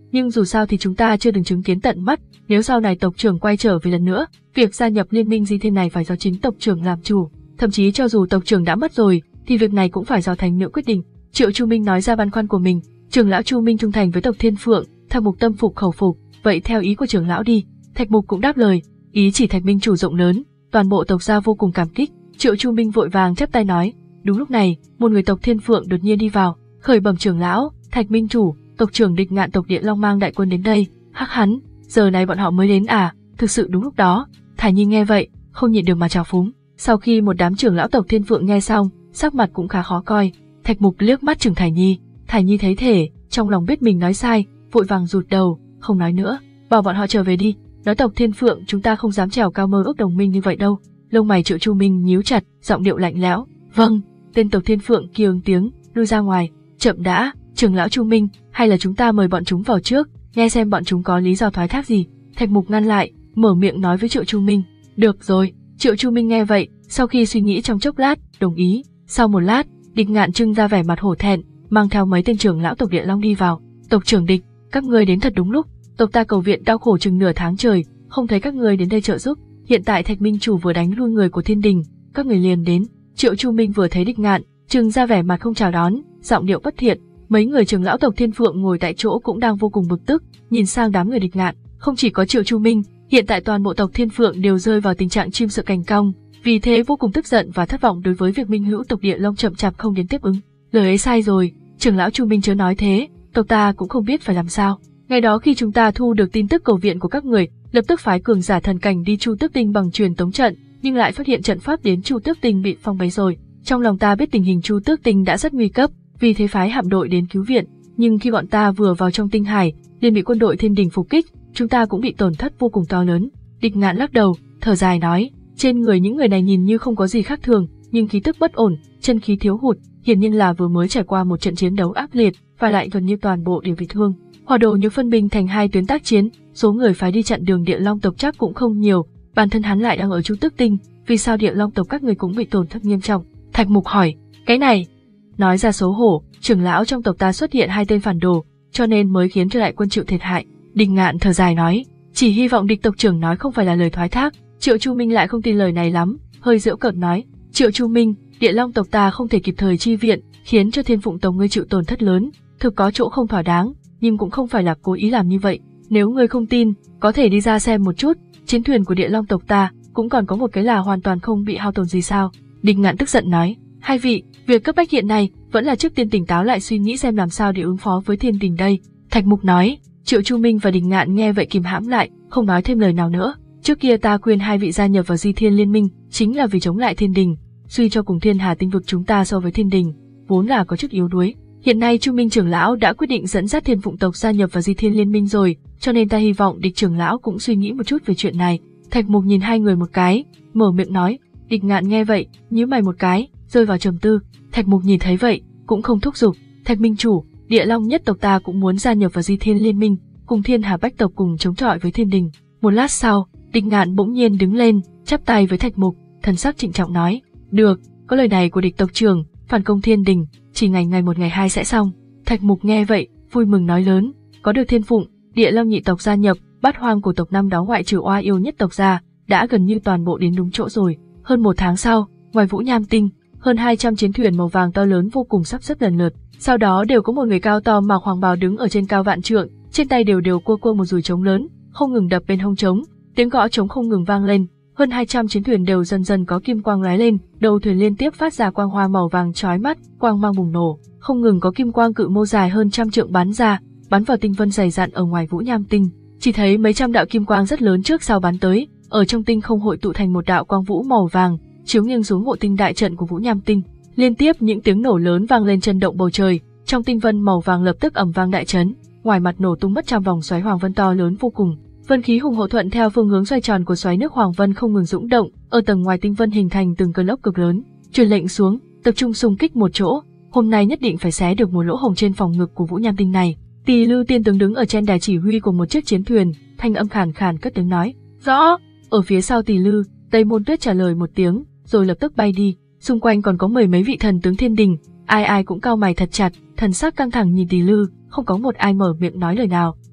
nhưng dù sao thì chúng ta chưa từng chứng kiến tận mắt, nếu sau này tộc trưởng quay trở về lần nữa, việc gia nhập liên minh di thiên này phải do chính tộc trưởng làm chủ, thậm chí cho dù tộc trưởng đã mất rồi, thì việc này cũng phải do thánh nữ quyết định. Triệu Chu Minh nói ra băn khoăn của mình, trưởng lão Chu Minh trung thành với tộc Thiên Phượng, Thạch Mục tâm phục khẩu phục, vậy theo ý của trưởng lão đi. Thạch Mục cũng đáp lời, ý chỉ Thạch Minh chủ rộng lớn, toàn bộ tộc gia vô cùng cảm kích. Triệu Chu Minh vội vàng chắp tay nói. Đúng lúc này, một người tộc Thiên Phượng đột nhiên đi vào, khởi bẩm trưởng lão, Thạch Minh chủ, tộc trưởng Địch Ngạn tộc Địa Long mang đại quân đến đây. Hắc hắn, giờ này bọn họ mới đến à? Thực sự đúng lúc đó. Thải Nhi nghe vậy, không nhịn được mà trào phúng. Sau khi một đám trưởng lão tộc Thiên Phượng nghe xong, sắc mặt cũng khá khó coi. Thạch Mục liếc mắt chừng Thải Nhi, Thải Nhi thấy thể, trong lòng biết mình nói sai, vội vàng rụt đầu, không nói nữa, bảo bọn họ trở về đi. Nói tộc Thiên Phượng chúng ta không dám trèo cao mơ ước đồng minh như vậy đâu. Lông mày Triệu Chu Minh nhíu chặt, giọng điệu lạnh lẽo. Vâng. Tên tộc Thiên Phượng kia ứng tiếng, lui ra ngoài. Chậm đã, trưởng lão Chu Minh, hay là chúng ta mời bọn chúng vào trước, nghe xem bọn chúng có lý do thoái thác gì. Thạch Mục ngăn lại, mở miệng nói với Triệu Chu Minh. Được rồi. Triệu Chu Minh nghe vậy, sau khi suy nghĩ trong chốc lát, đồng ý. Sau một lát, Địch Ngạn trưng ra vẻ mặt hổ thẹn, mang theo mấy tên trưởng lão tộc Địa Long đi vào. Tộc trưởng Địch, các ngươi đến thật đúng lúc, tộc ta cầu viện đau khổ chừng nửa tháng trời, không thấy các ngươi đến đây trợ giúp. Hiện tại Thạch Minh chủ vừa đánh lui người của Thiên Đình, các người liền đến. Triệu Chu Minh vừa thấy Địch Ngạn, trưng ra vẻ mặt không chào đón, giọng điệu bất thiện. Mấy người trưởng lão tộc Thiên Phượng ngồi tại chỗ cũng đang vô cùng bực tức, nhìn sang đám người Địch Ngạn. Không chỉ có Triệu Chu Minh, hiện tại toàn bộ tộc Thiên Phượng đều rơi vào tình trạng chim sợ cành cong, vì thế vô cùng tức giận và thất vọng đối với việc Minh Hữu tộc Địa Long chậm chạp không đến tiếp ứng. Lời ấy sai rồi, trưởng lão Chu Minh chớ nói thế, tộc ta cũng không biết phải làm sao. Ngày đó khi chúng ta thu được tin tức cầu viện của các người, lập tức phái cường giả thần cảnh đi Chu Tước Tinh bằng truyền tống trận, nhưng lại phát hiện trận pháp đến Chu Tước Tinh bị phong bế rồi. Trong lòng ta biết tình hình Chu Tước Tinh đã rất nguy cấp, vì thế phái hạm đội đến cứu viện, nhưng khi bọn ta vừa vào trong tinh hải, liền bị quân đội Thiên Đình phục kích, chúng ta cũng bị tổn thất vô cùng to lớn. Địch Ngạn lắc đầu, thở dài nói, trên người những người này nhìn như không có gì khác thường, nhưng khí tức bất ổn, chân khí thiếu hụt, hiển nhiên là vừa mới trải qua một trận chiến đấu ác liệt, và lại gần như toàn bộ đều bị thương. Hỏa Đồ Nhược phân binh thành hai tuyến tác chiến, số người phái đi chặn đường Địa Long tộc chắc cũng không nhiều, bản thân hắn lại đang ở Chu Tước Tinh, vì sao Địa Long tộc các người cũng bị tổn thất nghiêm trọng? Thạch Mục hỏi, cái này, nói ra xấu hổ, trưởng lão trong tộc ta xuất hiện hai tên phản đồ, cho nên mới khiến cho đại quân chịu thiệt hại. Địch Ngạn thở dài nói, chỉ hy vọng Địch tộc trưởng nói không phải là lời thoái thác. Triệu Chu Minh lại không tin lời này lắm, hơi giễu cợt nói, Triệu Chu Minh, Địa Long tộc ta không thể kịp thời chi viện, khiến cho Thiên Phụng tộc ngươi chịu tổn thất lớn, thực có chỗ không thỏa đáng, nhưng cũng không phải là cố ý làm như vậy. Nếu ngươi không tin, có thể đi ra xem một chút, chiến thuyền của Địa Long tộc ta cũng còn có một cái là hoàn toàn không bị hao tổn gì sao? Địch Ngạn tức giận nói, hai vị, việc cấp bách hiện nay vẫn là trước tiên tỉnh táo lại suy nghĩ xem làm sao để ứng phó với Thiên Đình đây. Thạch Mục nói. Triệu Chu Minh và Địch Ngạn nghe vậy kìm hãm lại, không nói thêm lời nào nữa. Trước kia ta khuyên hai vị gia nhập vào Di Thiên Liên Minh, chính là vì chống lại Thiên Đình, suy cho cùng Thiên Hà tinh vực chúng ta so với Thiên Đình, vốn là có chút yếu đuối. Hiện nay Chu Minh trưởng lão đã quyết định dẫn dắt Thiên Phụng tộc gia nhập vào Di Thiên Liên Minh rồi, cho nên ta hy vọng Địch trưởng lão cũng suy nghĩ một chút về chuyện này. Thạch Mục nhìn hai người một cái, mở miệng nói. Địch Ngạn nghe vậy, nhíu mày một cái, rơi vào trầm tư. Thạch Mục nhìn thấy vậy, cũng không thúc giục. Thạch Minh chủ, Địa Long nhất tộc ta cũng muốn gia nhập vào Di Thiên Liên Minh, cùng Thiên Hà Bách tộc cùng chống chọi với Thiên Đình. Một lát sau, Địch Ngạn bỗng nhiên đứng lên, chắp tay với Thạch Mục, thần sắc trịnh trọng nói, được, có lời này của Địch tộc trưởng, phản công Thiên Đình, chỉ ngày ngày một ngày hai sẽ xong. Thạch Mục nghe vậy, vui mừng nói lớn, có được Thiên Phụng, Địa Long nhị tộc gia nhập, bát hoang của tộc năm đó ngoại trừ oa yêu nhất tộc ra, đã gần như toàn bộ đến đúng chỗ rồi. Hơn một tháng sau, ngoài Vũ Nham Tinh, hơn hai trăm chiến thuyền màu vàng to lớn vô cùng sắp xếp lần lượt, sau đó đều có một người cao to mặc hoàng bào đứng ở trên cao vạn trượng, trên tay đều đều cua cua một dùi trống lớn, không ngừng đập bên hông trống, tiếng gõ trống không ngừng vang lên. Hơn hai trăm chiến thuyền đều dần dần có kim quang lóe lên, đầu thuyền liên tiếp phát ra quang hoa màu vàng chói mắt, quang mang bùng nổ, không ngừng có kim quang cự mâu dài hơn trăm trượng bắn ra, bắn vào tinh vân dày dặn ở ngoài Vũ Nham Tinh. Chỉ thấy mấy trăm đạo kim quang rất lớn trước sau bắn tới, ở trong tinh không hội tụ thành một đạo quang vũ màu vàng, chiếu nghiêng xuống hộ tinh đại trận của Vũ Nham Tinh. Liên tiếp những tiếng nổ lớn vang lên chấn động bầu trời, trong tinh vân màu vàng lập tức ầm vang đại chấn, ngoài mặt nổ tung mất trăm vòng xoáy hoàng vân to lớn vô cùng. Vân khí hùng hậu thuận theo phương hướng xoay tròn của xoáy nước hoàng vân không ngừng dũng động, ở tầng ngoài tinh vân hình thành từng cơn lốc cực lớn. Truyền lệnh xuống, tập trung xung kích một chỗ, hôm nay nhất định phải xé được một lỗ hổng trên phòng ngực của Vũ Nham Tinh này. Tỳ Lư tiên tướng đứng ở trên đài chỉ huy của một chiếc chiến thuyền, thanh âm khàn khàn cất tiếng nói, rõ. Ở phía sau Tỳ Lư, Tây Môn Tuyết trả lời một tiếng, rồi lập tức bay đi. Xung quanh còn có mười mấy vị thần tướng Thiên Đình, ai ai cũng cau mày thật chặt, thần sắc căng thẳng nhìn Tỳ Lư, không có một ai mở miệng nói lời nào.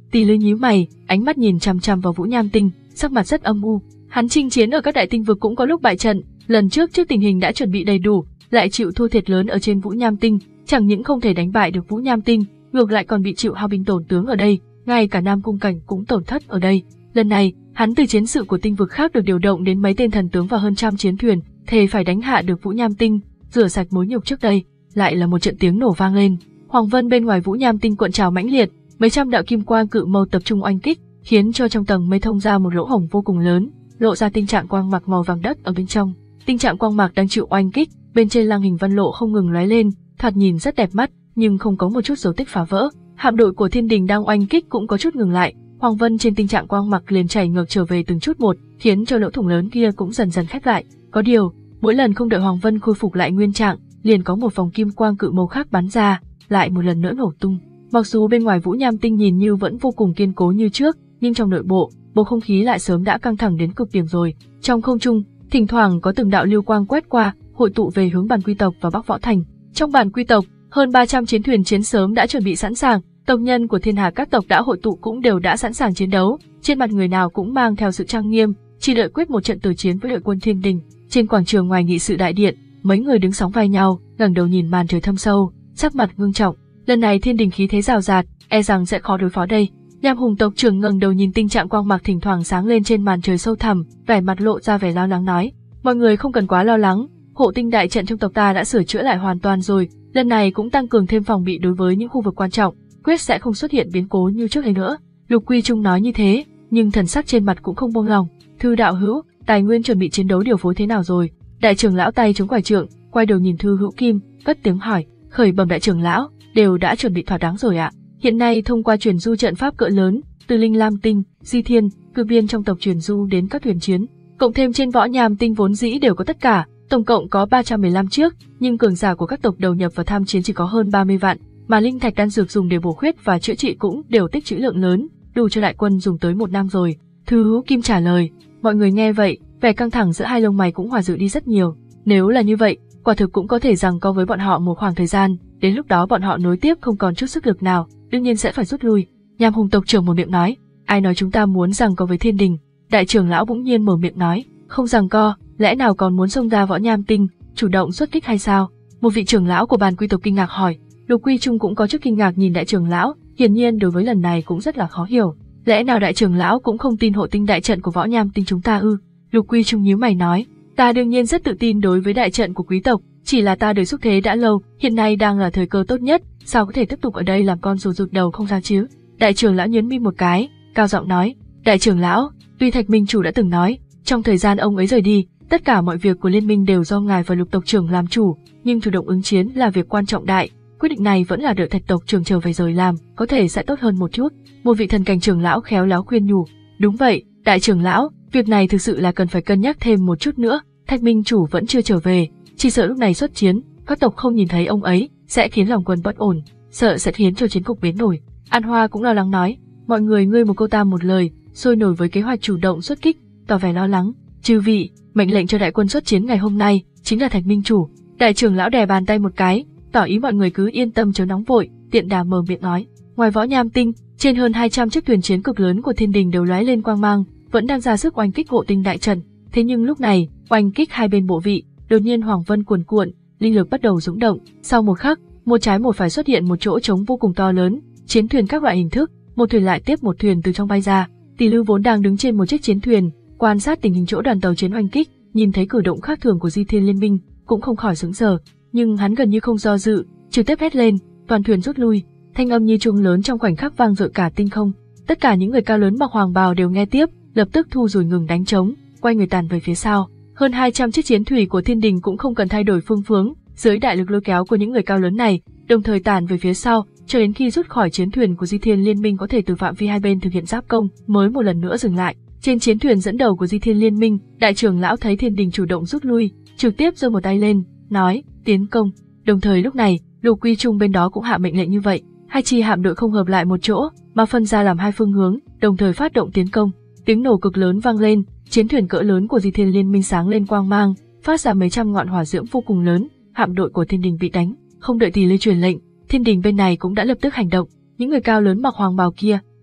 Tỷ Lư nhíu mày, ánh mắt nhìn chằm chằm vào Vũ Nham Tinh, sắc mặt rất âm u. Hắn chinh chiến ở các đại tinh vực cũng có lúc bại trận, lần trước trước tình hình đã chuẩn bị đầy đủ, lại chịu thua thiệt lớn ở trên Vũ Nham Tinh, chẳng những không thể đánh bại được Vũ Nham Tinh, ngược lại còn bị chịu hao binh tổn tướng ở đây, ngay cả Nam Cung Cảnh cũng tổn thất ở đây. Lần này, hắn từ chiến sự của tinh vực khác được điều động đến mấy tên thần tướng và hơn trăm chiến thuyền, thề phải đánh hạ được Vũ Nham Tinh, rửa sạch mối nhục trước đây. Lại là một trận tiếng nổ vang lên, hoàng vân bên ngoài Vũ Nham Tinh cuộn trào mãnh liệt, mấy trăm đạo kim quang cự mâu tập trung oanh kích, khiến cho trong tầng mây thông ra một lỗ hổng vô cùng lớn, lộ ra tình trạng quang mạc màu vàng đất ở bên trong. Tình trạng quang mạc đang chịu oanh kích, bên trên lăng hình văn lộ không ngừng lóe lên, thoạt nhìn rất đẹp mắt, nhưng không có một chút dấu tích phá vỡ. Hạm đội của Thiên Đình đang oanh kích cũng có chút ngừng lại, hoàng vân trên tình trạng quang mạc liền chảy ngược trở về từng chút một, khiến cho lỗ thủng lớn kia cũng dần dần khép lại. Có điều, mỗi lần không đợi hoàng vân khôi phục lại nguyên trạng, liền có một vòng kim quang cự màu khác bắn ra, lại một lần nữa nổ tung. Mặc dù bên ngoài Vũ Nham Tinh nhìn như vẫn vô cùng kiên cố như trước, nhưng trong nội bộ, bầu không khí lại sớm đã căng thẳng đến cực điểm rồi. Trong không trung, thỉnh thoảng có từng đạo lưu quang quét qua, hội tụ về hướng Bản Quy tộc và Bắc Võ Thành. Trong Bản Quy tộc, hơn ba trăm chiến thuyền chiến sớm đã chuẩn bị sẵn sàng, tộc nhân của thiên hà các tộc đã hội tụ cũng đều đã sẵn sàng chiến đấu, trên mặt người nào cũng mang theo sự trang nghiêm, chỉ đợi quyết một trận tử chiến với đội quân Thiên Đình. Trên quảng trường ngoài nghị sự đại điện, mấy người đứng sóng vai nhau, ngẩng đầu nhìn màn trời thâm sâu, sắc mặt ngưng trọng. Lần này Thiên Đình khí thế rào rạt, e rằng sẽ khó đối phó đây. Nham Hùng tộc trưởng ngẩng đầu nhìn tình trạng quang mạc thỉnh thoảng sáng lên trên màn trời sâu thẳm, vẻ mặt lộ ra vẻ lo lắng nói: mọi người không cần quá lo lắng, hộ tinh đại trận trong tộc ta đã sửa chữa lại hoàn toàn rồi, lần này cũng tăng cường thêm phòng bị đối với những khu vực quan trọng, quyết sẽ không xuất hiện biến cố như trước đây nữa. Lục Quy Trung nói như thế, nhưng thần sắc trên mặt cũng không buông lòng. Thư đạo hữu, tài nguyên chuẩn bị chiến đấu điều phối thế nào rồi? Đại trưởng lão tay chống quải trượng, quay đầu nhìn Thư Hữu Kim, cất tiếng hỏi. Khởi bẩm đại trưởng lão, đều đã chuẩn bị thỏa đáng rồi ạ. Hiện nay thông qua truyền du trận pháp cỡ lớn, từ Linh Lam Tinh, Di Thiên, cư viên trong tộc truyền du đến các thuyền chiến, cộng thêm trên Võ Nham Tinh vốn dĩ đều có tất cả, tổng cộng có ba trăm mười lăm chiếc, nhưng cường giả của các tộc đầu nhập vào tham chiến chỉ có hơn ba mươi vạn, mà linh thạch đan dược dùng để bổ khuyết và chữa trị cũng đều tích trữ lượng lớn, đủ cho đại quân dùng tới một năm rồi. Thư Hữu Kim trả lời. Mọi người nghe vậy, vẻ căng thẳng giữa hai lông mày cũng hòa dịu đi rất nhiều. Nếu là như vậy, quả thực cũng có thể rằng co với bọn họ một khoảng thời gian, đến lúc đó bọn họ nối tiếp không còn chút sức lực nào, đương nhiên sẽ phải rút lui. Nham Hùng tộc trưởng một miệng nói, ai nói chúng ta muốn rằng co với Thiên Đình? Đại trưởng lão bỗng nhiên mở miệng nói, không rằng co, lẽ nào còn muốn xông ra Võ Nham Tinh, chủ động xuất kích hay sao? Một vị trưởng lão của Bản Quy tộc kinh ngạc hỏi. Lục Quy Trung cũng có chút kinh ngạc nhìn đại trưởng lão, hiển nhiên đối với lần này cũng rất là khó hiểu. Lẽ nào đại trưởng lão cũng không tin hộ tinh đại trận của Võ Nham Tinh chúng ta ư? Lục Quy Trung nhíu mày nói, ta đương nhiên rất tự tin đối với đại trận của quý tộc, chỉ là ta đợi xúc thế đã lâu, hiện nay đang là thời cơ tốt nhất, sao có thể tiếp tục ở đây làm con rùa rụt đầu không ra chứ? Đại trưởng lão nhấn mi một cái, cao giọng nói, đại trưởng lão, tuy Thạch Minh chủ đã từng nói, trong thời gian ông ấy rời đi, tất cả mọi việc của liên minh đều do ngài và Lục tộc trưởng làm chủ, nhưng chủ động ứng chiến là việc quan trọng đại, quyết định này vẫn là đợi Thạch tộc trưởng trở về rồi làm, có thể sẽ tốt hơn một chút. Một vị thần cảnh trưởng lão khéo léo khuyên nhủ, đúng vậy, đại trưởng lão, việc này thực sự là cần phải cân nhắc thêm một chút nữa, Thạch Minh chủ vẫn chưa trở về, chỉ sợ lúc này xuất chiến, các tộc không nhìn thấy ông ấy, sẽ khiến lòng quân bất ổn, sợ sẽ khiến cho chiến cục biến đổi. An Hoa cũng lo lắng nói, mọi người ngươi một câu ta một lời, sôi nổi với kế hoạch chủ động xuất kích, tỏ vẻ lo lắng. Chư vị, mệnh lệnh cho đại quân xuất chiến ngày hôm nay chính là Thạch Minh chủ. Đại trưởng lão đè bàn tay một cái, tỏ ý mọi người cứ yên tâm chớ nóng vội, tiện đà mở miệng nói. Ngoài Võ Nham Tinh, trên hơn hai trăm chiếc thuyền chiến cực lớn của Thiên Đình đều lóe lên quang mang, vẫn đang ra sức oanh kích hộ tinh đại trận. Thế nhưng lúc này, oanh kích hai bên bộ vị, đột nhiên hoàng vân cuồn cuộn, linh lực bắt đầu dũng động. Sau một khắc, một trái một phải xuất hiện một chỗ trống vô cùng to lớn, chiến thuyền các loại hình thức, một thuyền lại tiếp một thuyền từ trong bay ra. Tỷ Lư vốn đang đứng trên một chiếc chiến thuyền, quan sát tình hình chỗ đoàn tàu chiến oanh kích, nhìn thấy cử động khác thường của Di Thiên Liên Minh, cũng không khỏi sững sờ, nhưng hắn gần như không do dự, trực tiếp hét lên, toàn thuyền rút lui. Thanh âm như chuông lớn trong khoảnh khắc vang dội cả tinh không. Tất cả những người cao lớn mặc hoàng bào đều nghe tiếp, lập tức thu rồi ngừng đánh trống, quay người tàn về phía sau. Hơn hai trăm chiếc chiến thủy của Thiên Đình cũng không cần thay đổi phương hướng, dưới đại lực lôi kéo của những người cao lớn này, đồng thời tàn về phía sau, cho đến khi rút khỏi chiến thuyền của Di Thiên Liên Minh có thể từ phạm vi hai bên thực hiện giáp công, mới một lần nữa dừng lại. Trên chiến thuyền dẫn đầu của Di Thiên Liên Minh, đại trưởng lão thấy Thiên Đình chủ động rút lui, trực tiếp giơ một tay lên, nói, tiến công. Đồng thời lúc này, Lục Quy Trung bên đó cũng hạ mệnh lệnh như vậy. Hai chi hạm đội không hợp lại một chỗ, mà phân ra làm hai phương hướng, đồng thời phát động tiến công. Tiếng nổ cực lớn vang lên, chiến thuyền cỡ lớn của Di Thiên Liên Minh sáng lên quang mang, phát ra mấy trăm ngọn hỏa diễm vô cùng lớn. Hạm đội của Thiên Đình bị đánh, không đợi Tỷ Lư truyền lệnh, Thiên Đình bên này cũng đã lập tức hành động. Những người cao lớn mặc hoàng bào kia,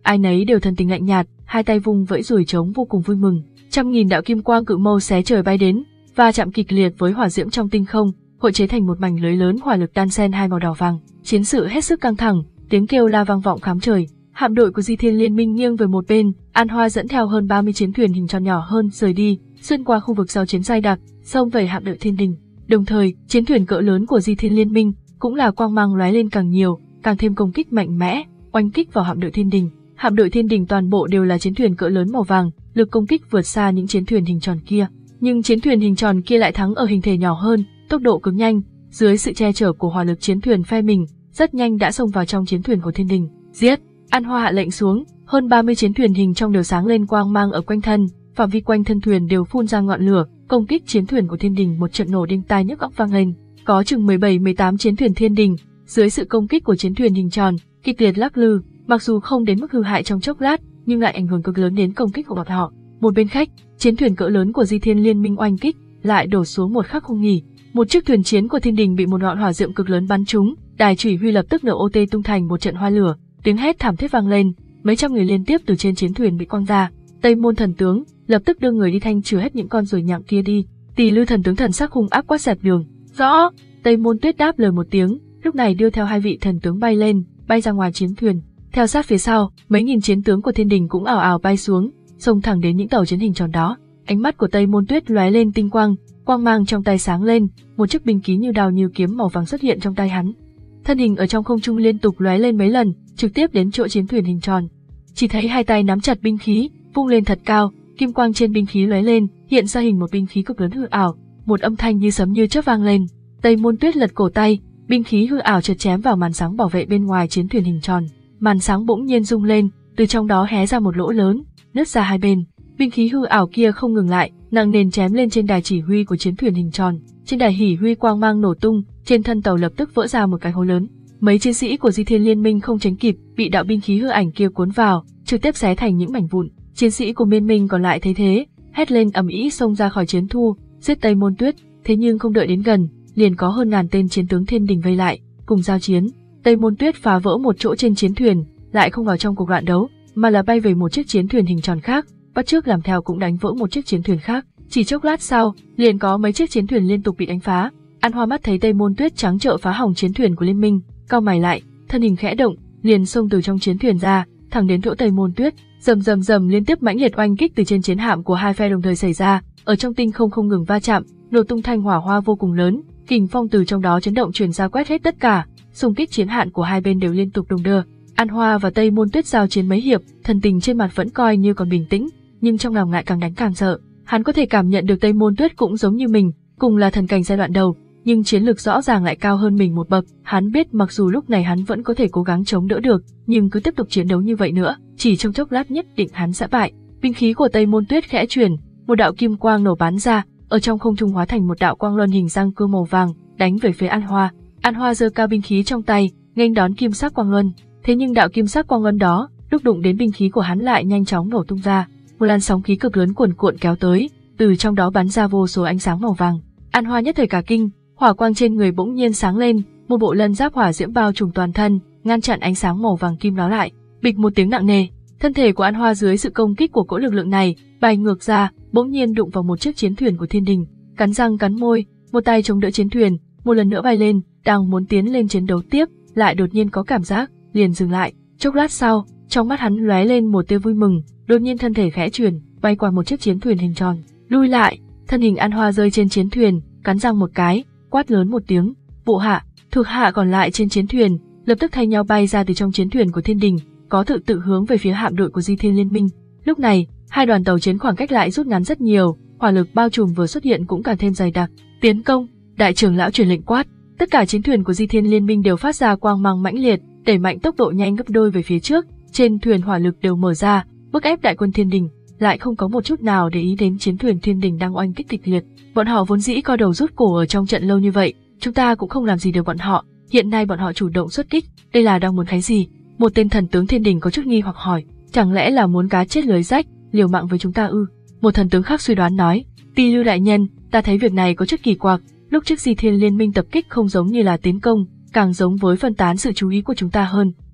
ai nấy đều thần tình lạnh nhạt, hai tay vung vẫy rủi trống vô cùng vui mừng. Trăm nghìn đạo kim quang cự mâu xé trời bay đến, và chạm kịch liệt với hỏa diễm trong tinh không, hội chế thành một mảnh lưới lớn hỏa lực đan xen hai màu đỏ vàng. Chiến sự hết sức căng thẳng, tiếng kêu la vang vọng khắp trời. Hạm đội của Di Thiên Liên Minh nghiêng về một bên, An Hoa dẫn theo hơn ba mươi chiến thuyền hình tròn nhỏ hơn rời đi, xuyên qua khu vực giao chiến dày đặc, xông về hạm đội Thiên Đình. Đồng thời, chiến thuyền cỡ lớn của Di Thiên Liên Minh cũng là quang mang lóe lên càng nhiều, càng thêm công kích mạnh mẽ, oanh kích vào hạm đội Thiên Đình. Hạm đội Thiên Đình toàn bộ đều là chiến thuyền cỡ lớn màu vàng, lực công kích vượt xa những chiến thuyền hình tròn kia. Nhưng chiến thuyền hình tròn kia lại thắng ở hình thể nhỏ hơn, tốc độ cực nhanh, dưới sự che chở của hỏa lực chiến thuyền phe mình, rất nhanh đã xông vào trong chiến thuyền của Thiên Đình. Giết! An Hoa hạ lệnh xuống, hơn ba mươi chiến thuyền hình trong đều sáng lên quang mang ở quanh thân, phạm vi quanh thân thuyền đều phun ra ngọn lửa, công kích chiến thuyền của Thiên Đình một trận nổ đinh tai nhức óc vang lên. Có chừng mười bảy mười tám chiến thuyền Thiên Đình, dưới sự công kích của chiến thuyền hình tròn, kịch liệt lắc lư, mặc dù không đến mức hư hại trong chốc lát, nhưng lại ảnh hưởng cực lớn đến công kích của bọn họ. Một bên khác, chiến thuyền cỡ lớn của Di Thiên Liên Minh oanh kích, lại đổ xuống một khắc không nghỉ. Một chiếc thuyền chiến của Thiên Đình bị một ngọn hỏa diệm cực lớn bắn trúng, đài chỉ huy lập tức nổ ô tê tung thành một trận hoa lửa, tiếng hét thảm thiết vang lên, mấy trăm người liên tiếp từ trên chiến thuyền bị quăng ra. Tây Môn thần tướng lập tức đưa người đi thanh trừ hết những con ruồi nhặng kia đi. Tỷ Lư thần tướng thần sắc hung ác quát dẹp đường. Rõ. Tây Môn Tuyết đáp lời một tiếng, lúc này đưa theo hai vị thần tướng bay lên, bay ra ngoài chiến thuyền. Theo sát phía sau, mấy nghìn chiến tướng của Thiên Đình cũng ảo ảo bay xuống, xông thẳng đến những tàu chiến hình tròn đó. Ánh mắt của Tây Môn Tuyết lóe lên tinh quang, quang mang trong tay sáng lên, một chiếc binh khí như đao như kiếm màu vàng xuất hiện trong tay hắn. Thân hình ở trong không trung liên tục lóe lên mấy lần, trực tiếp đến chỗ chiến thuyền hình tròn. Chỉ thấy hai tay nắm chặt binh khí, vung lên thật cao, kim quang trên binh khí lóe lên, hiện ra hình một binh khí cực lớn hư ảo, một âm thanh như sấm như chớp vang lên. Tây Môn Tuyết lật cổ tay, binh khí hư ảo chợt chém vào màn sáng bảo vệ bên ngoài chiến thuyền hình tròn. Màn sáng bỗng nhiên rung lên, từ trong đó hé ra một lỗ lớn, nứt ra hai bên. Binh khí hư ảo kia không ngừng lại, nặng nề chém lên trên đài chỉ huy của chiến thuyền hình tròn. Trên đài hỉ huy quang mang nổ tung, trên thân tàu lập tức vỡ ra một cái hố lớn. Mấy chiến sĩ của Di Thiên Liên Minh không tránh kịp, bị đạo binh khí hư ảnh kia cuốn vào, trực tiếp xé thành những mảnh vụn. Chiến sĩ của Miên Minh còn lại thấy thế, hét lên ầm ĩ xông ra khỏi chiến thu, giết Tây Môn Tuyết. Thế nhưng không đợi đến gần, liền có hơn ngàn tên chiến tướng Thiên Đình vây lại, cùng giao chiến. Tây Môn Tuyết phá vỡ một chỗ trên chiến thuyền, lại không vào trong cuộc loạn đấu, mà là bay về một chiếc chiến thuyền hình tròn khác, bắt chước làm theo cũng đánh vỡ một chiếc chiến thuyền khác. Chỉ chốc lát sau, liền có mấy chiếc chiến thuyền liên tục bị đánh phá. An Hoa mắt thấy Tây Môn Tuyết trắng trợn phá hỏng chiến thuyền của Liên Minh, cau mày lại, thân hình khẽ động, liền xông từ trong chiến thuyền ra, thẳng đến chỗ Tây Môn Tuyết. Rầm rầm rầm liên tiếp mãnh liệt oanh kích từ trên chiến hạm của hai phe đồng thời xảy ra, ở trong tinh không không ngừng va chạm, nổ tung thanh hỏa hoa vô cùng lớn, kình phong từ trong đó chấn động truyền ra quét hết tất cả, xung kích chiến hạm của hai bên đều liên tục đung đưa. An Hoa và Tây Môn Tuyết giao chiến mấy hiệp, thần tình trên mặt vẫn coi như còn bình tĩnh, nhưng trong lòng lại càng đánh càng sợ. Hắn có thể cảm nhận được Tây Môn Tuyết cũng giống như mình, cùng là thần cảnh giai đoạn đầu, nhưng chiến lược rõ ràng lại cao hơn mình một bậc. Hắn biết mặc dù lúc này hắn vẫn có thể cố gắng chống đỡ được, nhưng cứ tiếp tục chiến đấu như vậy nữa, chỉ trong chốc lát nhất định hắn sẽ bại. Binh khí của Tây Môn Tuyết khẽ chuyển, một đạo kim quang nổ bắn ra, ở trong không trung hóa thành một đạo quang luân hình răng cưa màu vàng, đánh về phía An Hoa. An Hoa giơ cao binh khí trong tay, nghênh đón kim sắc quang luân. Thế nhưng đạo kim sắc quang luân đó, lúc đụng đến binh khí của hắn lại nhanh chóng nổ tung ra, một làn sóng khí cực lớn cuồn cuộn kéo tới, từ trong đó bắn ra vô số ánh sáng màu vàng. An Hoa nhất thời cả kinh, hỏa quang trên người bỗng nhiên sáng lên, một bộ lân giáp hỏa diễm bao trùm toàn thân, ngăn chặn ánh sáng màu vàng kim đó lại. Bịch một tiếng nặng nề, thân thể của An Hoa dưới sự công kích của cỗ lực lượng này, bay ngược ra, bỗng nhiên đụng vào một chiếc chiến thuyền của Thiên Đình, cắn răng cắn môi, một tay chống đỡ chiến thuyền, một lần nữa bay lên, đang muốn tiến lên chiến đấu tiếp, lại đột nhiên có cảm giác, liền dừng lại. Chốc lát sau, trong mắt hắn lóe lên một tia vui mừng, đột nhiên thân thể khẽ chuyển, bay qua một chiếc chiến thuyền hình tròn, lui lại. Thân hình An Hoa rơi trên chiến thuyền, cắn răng một cái, quát lớn một tiếng, bộ hạ. Thuộc hạ còn lại trên chiến thuyền lập tức thay nhau bay ra từ trong chiến thuyền của Thiên Đình, có tự tự hướng về phía hạm đội của Di Thiên Liên Minh. Lúc này, hai đoàn tàu chiến khoảng cách lại rút ngắn rất nhiều, hỏa lực bao trùm vừa xuất hiện cũng càng thêm dày đặc. Tiến công! Đại trưởng lão truyền lệnh quát. Tất cả chiến thuyền của Di Thiên Liên Minh đều phát ra quang mang mãnh liệt, đẩy mạnh tốc độ nhanh gấp đôi về phía trước. Trên thuyền hỏa lực đều mở ra, bức ép đại quân Thiên Đình, lại không có một chút nào để ý đến chiến thuyền Thiên Đình đang oanh kích kịch liệt. Bọn họ vốn dĩ co đầu rút cổ ở trong trận lâu như vậy, chúng ta cũng không làm gì được bọn họ. Hiện nay bọn họ chủ động xuất kích, đây là đang muốn cái gì? Một tên thần tướng Thiên Đình có chút nghi hoặc hỏi, chẳng lẽ là muốn cá chết lưới rách, liều mạng với chúng ta ư? Một thần tướng khác suy đoán nói, Ti Lưu đại nhân, ta thấy việc này có chút kỳ quặc. Lúc trước Di Thiên Liên Minh tập kích không giống như là tiến công, càng giống với phân tán sự chú ý của chúng ta hơn.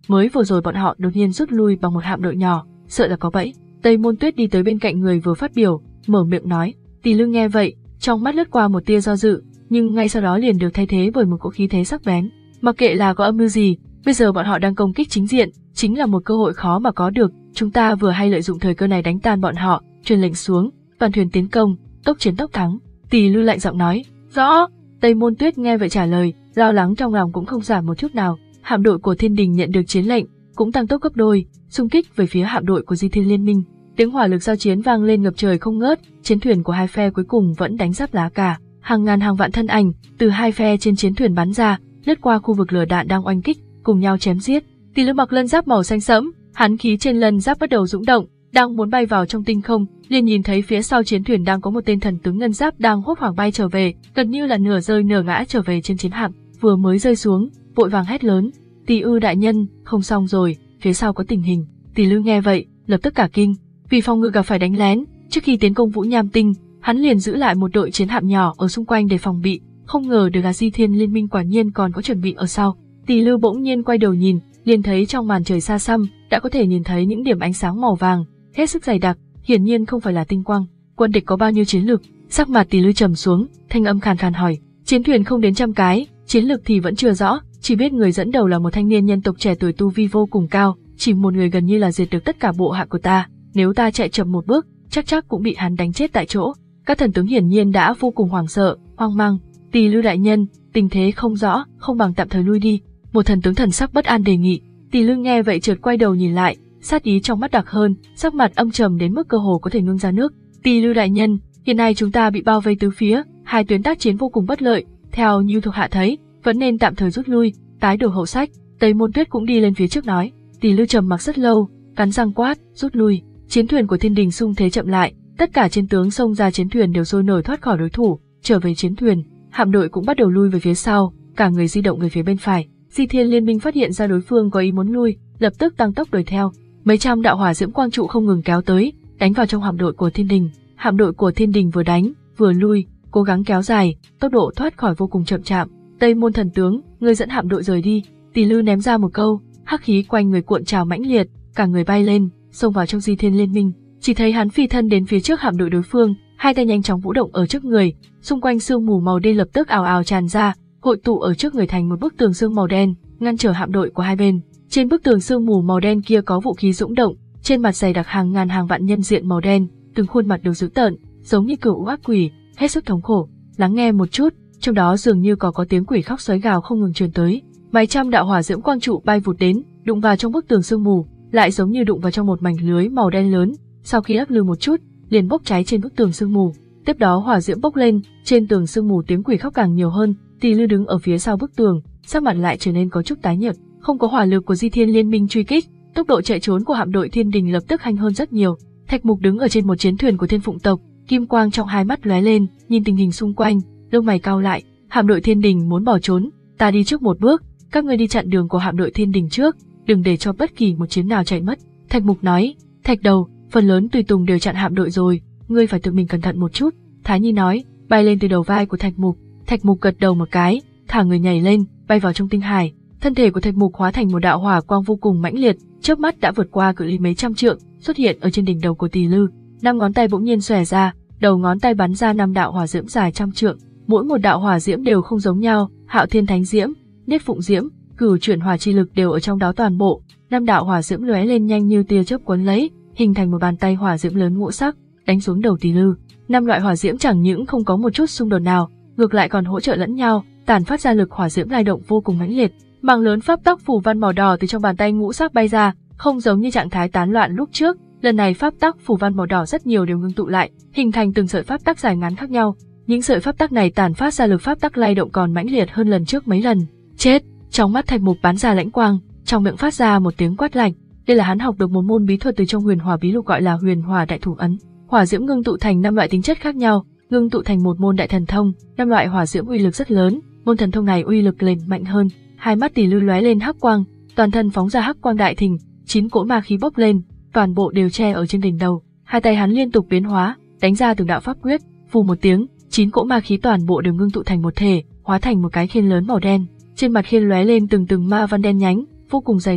Mới vừa rồi bọn họ đột nhiên rút lui bằng một hạm đội nhỏ, sợ là có bẫy. Tây Môn Tuyết đi tới bên cạnh người vừa phát biểu, mở miệng nói. Tỷ Lư nghe vậy, trong mắt lướt qua một tia do dự, nhưng ngay sau đó liền được thay thế bởi một cỗ khí thế sắc bén. Mặc kệ là có âm mưu gì, bây giờ bọn họ đang công kích chính diện, chính là một cơ hội khó mà có được. Chúng ta vừa hay lợi dụng thời cơ này đánh tan bọn họ, truyền lệnh xuống, toàn thuyền tiến công, tốc chiến tốc thắng. Tỷ Lư lạnh giọng nói. Rõ. Tây Môn Tuyết nghe vậy trả lời, lo lắng trong lòng cũng không giảm một chút nào. Hạm đội của Thiên Đình nhận được chiến lệnh, cũng tăng tốc gấp đôi, xung kích về phía hạm đội của Di Thiên Liên Minh. Tiếng hỏa lực giao chiến vang lên ngập trời không ngớt, chiến thuyền của hai phe cuối cùng vẫn đánh giáp lá cả. Hàng ngàn hàng vạn thân ảnh từ hai phe trên chiến thuyền bắn ra, lướt qua khu vực lửa đạn đang oanh kích, cùng nhau chém giết. Tỷ Lư mặc lân giáp màu xanh sẫm, hắn khí trên lân giáp bắt đầu dũng động, đang muốn bay vào trong tinh không, liền nhìn thấy phía sau chiến thuyền đang có một tên thần tướng ngân giáp đang hốt hoảng bay trở về, gần như là nửa rơi nửa ngã trở về trên chiến hạm, vừa mới rơi xuống, vội vàng hét lớn, Tỷ Ư đại nhân, không xong rồi, phía sau có tình hình. Tỷ Lư nghe vậy, lập tức cả kinh, vì phòng ngự gặp phải đánh lén, trước khi tiến công Vũ Nham Tinh, hắn liền giữ lại một đội chiến hạm nhỏ ở xung quanh để phòng bị, không ngờ được là Di Thiên Liên Minh quả nhiên còn có chuẩn bị ở sau. Tỷ Lư bỗng nhiên quay đầu nhìn, liền thấy trong màn trời xa xăm đã có thể nhìn thấy những điểm ánh sáng màu vàng, hết sức dày đặc, hiển nhiên không phải là tinh quang. Quân địch có bao nhiêu chiến lực? Sắc mặt Tỷ Lư trầm xuống, thanh âm khàn khàn hỏi. Chiến thuyền không đến trăm cái, chiến lực thì vẫn chưa rõ, chỉ biết người dẫn đầu là một thanh niên nhân tộc trẻ tuổi tu vi vô cùng cao, chỉ một người gần như là diệt được tất cả bộ hạ của ta. Nếu ta chạy chậm một bước, chắc chắc cũng bị hắn đánh chết tại chỗ. Các thần tướng hiển nhiên đã vô cùng hoảng sợ, hoang mang. Tỷ Lư đại nhân, tình thế không rõ, không bằng tạm thời lui đi. Một thần tướng thần sắc bất an đề nghị. Tỷ Lư nghe vậy chợt quay đầu nhìn lại, sát ý trong mắt đặc hơn, sắc mặt âm trầm đến mức cơ hồ có thể ngưng ra nước. Tỷ Lư đại nhân, hiện nay chúng ta bị bao vây tứ phía, hai tuyến tác chiến vô cùng bất lợi, theo như thuộc hạ thấy, vẫn nên tạm thời rút lui, tái đổi hậu sách. Tây Môn Tuyết cũng đi lên phía trước nói. Tỷ Lư trầm mặc rất lâu, cắn răng quát, rút lui. Chiến thuyền của Thiên Đình xung thế chậm lại, tất cả chiến tướng xông ra chiến thuyền đều sôi nổi thoát khỏi đối thủ, trở về chiến thuyền. Hạm đội cũng bắt đầu lui về phía sau, cả người di động về phía bên phải. Di Thiên Liên Minh phát hiện ra đối phương có ý muốn lui, lập tức tăng tốc đuổi theo. Mấy trăm đạo hỏa diễm quang trụ không ngừng kéo tới, đánh vào trong hạm đội của Thiên Đình. Hạm đội của Thiên Đình vừa đánh, vừa lui, cố gắng kéo dài, tốc độ thoát khỏi vô cùng chậm chạp. Tây Môn thần tướng, ngươi dẫn hạm đội rời đi. Tỷ Lư ném ra một câu, hắc khí quanh người cuộn trào mãnh liệt, cả người bay lên, xông vào trong Di Thiên Liên Minh. Chỉ thấy hắn phi thân đến phía trước hạm đội đối phương, hai tay nhanh chóng vũ động ở trước người, xung quanh sương mù màu đen lập tức ào ào tràn ra, hội tụ ở trước người thành một bức tường sương màu đen, ngăn trở hạm đội của hai bên. Trên bức tường sương mù màu đen kia có vũ khí dũng động, trên mặt dày đặc hàng ngàn hàng vạn nhân diện màu đen, từng khuôn mặt đều dữ tợn, giống như cừu ác quỷ, hết sức thống khổ. Lắng nghe một chút, trong đó dường như có có tiếng quỷ khóc sói gào không ngừng truyền tới. Mấy trăm đạo hỏa diễm quang trụ bay vụt đến, đụng vào trong bức tường sương mù, lại giống như đụng vào trong một mảnh lưới màu đen lớn, sau khi lắc lư một chút, liền bốc cháy trên bức tường sương mù. Tiếp đó hỏa diễm bốc lên, trên tường sương mù tiếng quỷ khóc càng nhiều hơn. Tỷ Lư đứng ở phía sau bức tường, sắc mặt lại trở nên có chút tái nhợt. Không có hỏa lực của Di Thiên Liên Minh truy kích, tốc độ chạy trốn của hạm đội Thiên Đình lập tức nhanh hơn rất nhiều. Thạch Mục đứng ở trên một chiến thuyền của Thiên Phụng tộc, kim quang trong hai mắt lóe lên, nhìn tình hình xung quanh, lông mày cau lại. Hạm đội Thiên Đình muốn bỏ trốn, ta đi trước một bước, các ngươi đi chặn đường của hạm đội Thiên Đình trước, đừng để cho bất kỳ một chiến nào chạy mất. Thạch Mục nói. Thạch đầu, phần lớn tùy tùng đều chặn hạm đội rồi, ngươi phải tự mình cẩn thận một chút. Thái Nhi nói, bay lên từ đầu vai của Thạch Mục. Thạch Mục gật đầu một cái, thả người nhảy lên, bay vào trong tinh hải. Thân thể của Thạch Mục hóa thành một đạo hỏa quang vô cùng mãnh liệt, chớp mắt đã vượt qua cự ly mấy trăm trượng, xuất hiện ở trên đỉnh đầu của Tỷ Lư. Năm ngón tay bỗng nhiên xòe ra, đầu ngón tay bắn ra năm đạo hỏa diễm dài trăm trượng, mỗi một đạo hỏa diễm đều không giống nhau, Hạo Thiên Thánh Diễm, Niết Phụng Diễm, Cửu Chuyển Hỏa chi lực đều ở trong đó toàn bộ. Năm đạo hỏa diễm lóe lên nhanh như tia chớp cuốn lấy, hình thành một bàn tay hỏa diễm lớn ngũ sắc, đánh xuống đầu Tỷ Lư. Năm loại hỏa diễm chẳng những không có một chút xung đột nào, ngược lại còn hỗ trợ lẫn nhau, tản phát ra lực hỏa diễm lai động vô cùng mãnh liệt. Mảng lớn pháp tắc phù văn màu đỏ từ trong bàn tay ngũ sắc bay ra, không giống như trạng thái tán loạn lúc trước, lần này pháp tắc phù văn màu đỏ rất nhiều đều ngưng tụ lại, hình thành từng sợi pháp tắc dài ngắn khác nhau. Những sợi pháp tắc này tản phát ra lực pháp tắc lay động còn mãnh liệt hơn lần trước mấy lần. Chết! Trong mắt Thạch Mục bắn ra lãnh quang, trong miệng phát ra một tiếng quát lạnh. Đây là hắn học được một môn bí thuật từ trong Huyền Hỏa bí lục gọi là Huyền Hỏa đại thủ ấn. Hỏa diễm ngưng tụ thành năm loại tính chất khác nhau, ngưng tụ thành một môn đại thần thông. Năm loại hỏa diễm uy lực rất lớn, môn thần thông này uy lực lên mạnh hơn. Hai mắt Tỷ Lư lóe lên hắc quang, toàn thân phóng ra hắc quang đại thịnh, chín cỗ ma khí bốc lên, toàn bộ đều che ở trên đỉnh đầu. Hai tay hắn liên tục biến hóa, đánh ra từng đạo pháp quyết, phù một tiếng, chín cỗ ma khí toàn bộ đều ngưng tụ thành một thể, hóa thành một cái khiên lớn màu đen. Trên mặt khiên lóe lên từng từng ma văn đen nhánh, vô cùng dày đặc,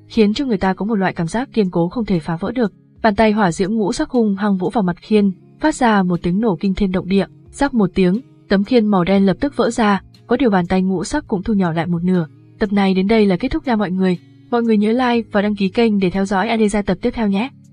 khiến cho người ta có một loại cảm giác kiên cố không thể phá vỡ được. Bàn tay hỏa diễm ngũ sắc hung hăng vỗ vào mặt khiên, phát ra một tiếng nổ kinh thiên động địa. Rắc một tiếng, tấm khiên màu đen lập tức vỡ ra, có điều bàn tay ngũ sắc cũng thu nhỏ lại một nửa. Tập này đến đây là kết thúc nha mọi người. Mọi người nhớ like và đăng ký kênh để theo dõi Adesa tập tiếp theo nhé.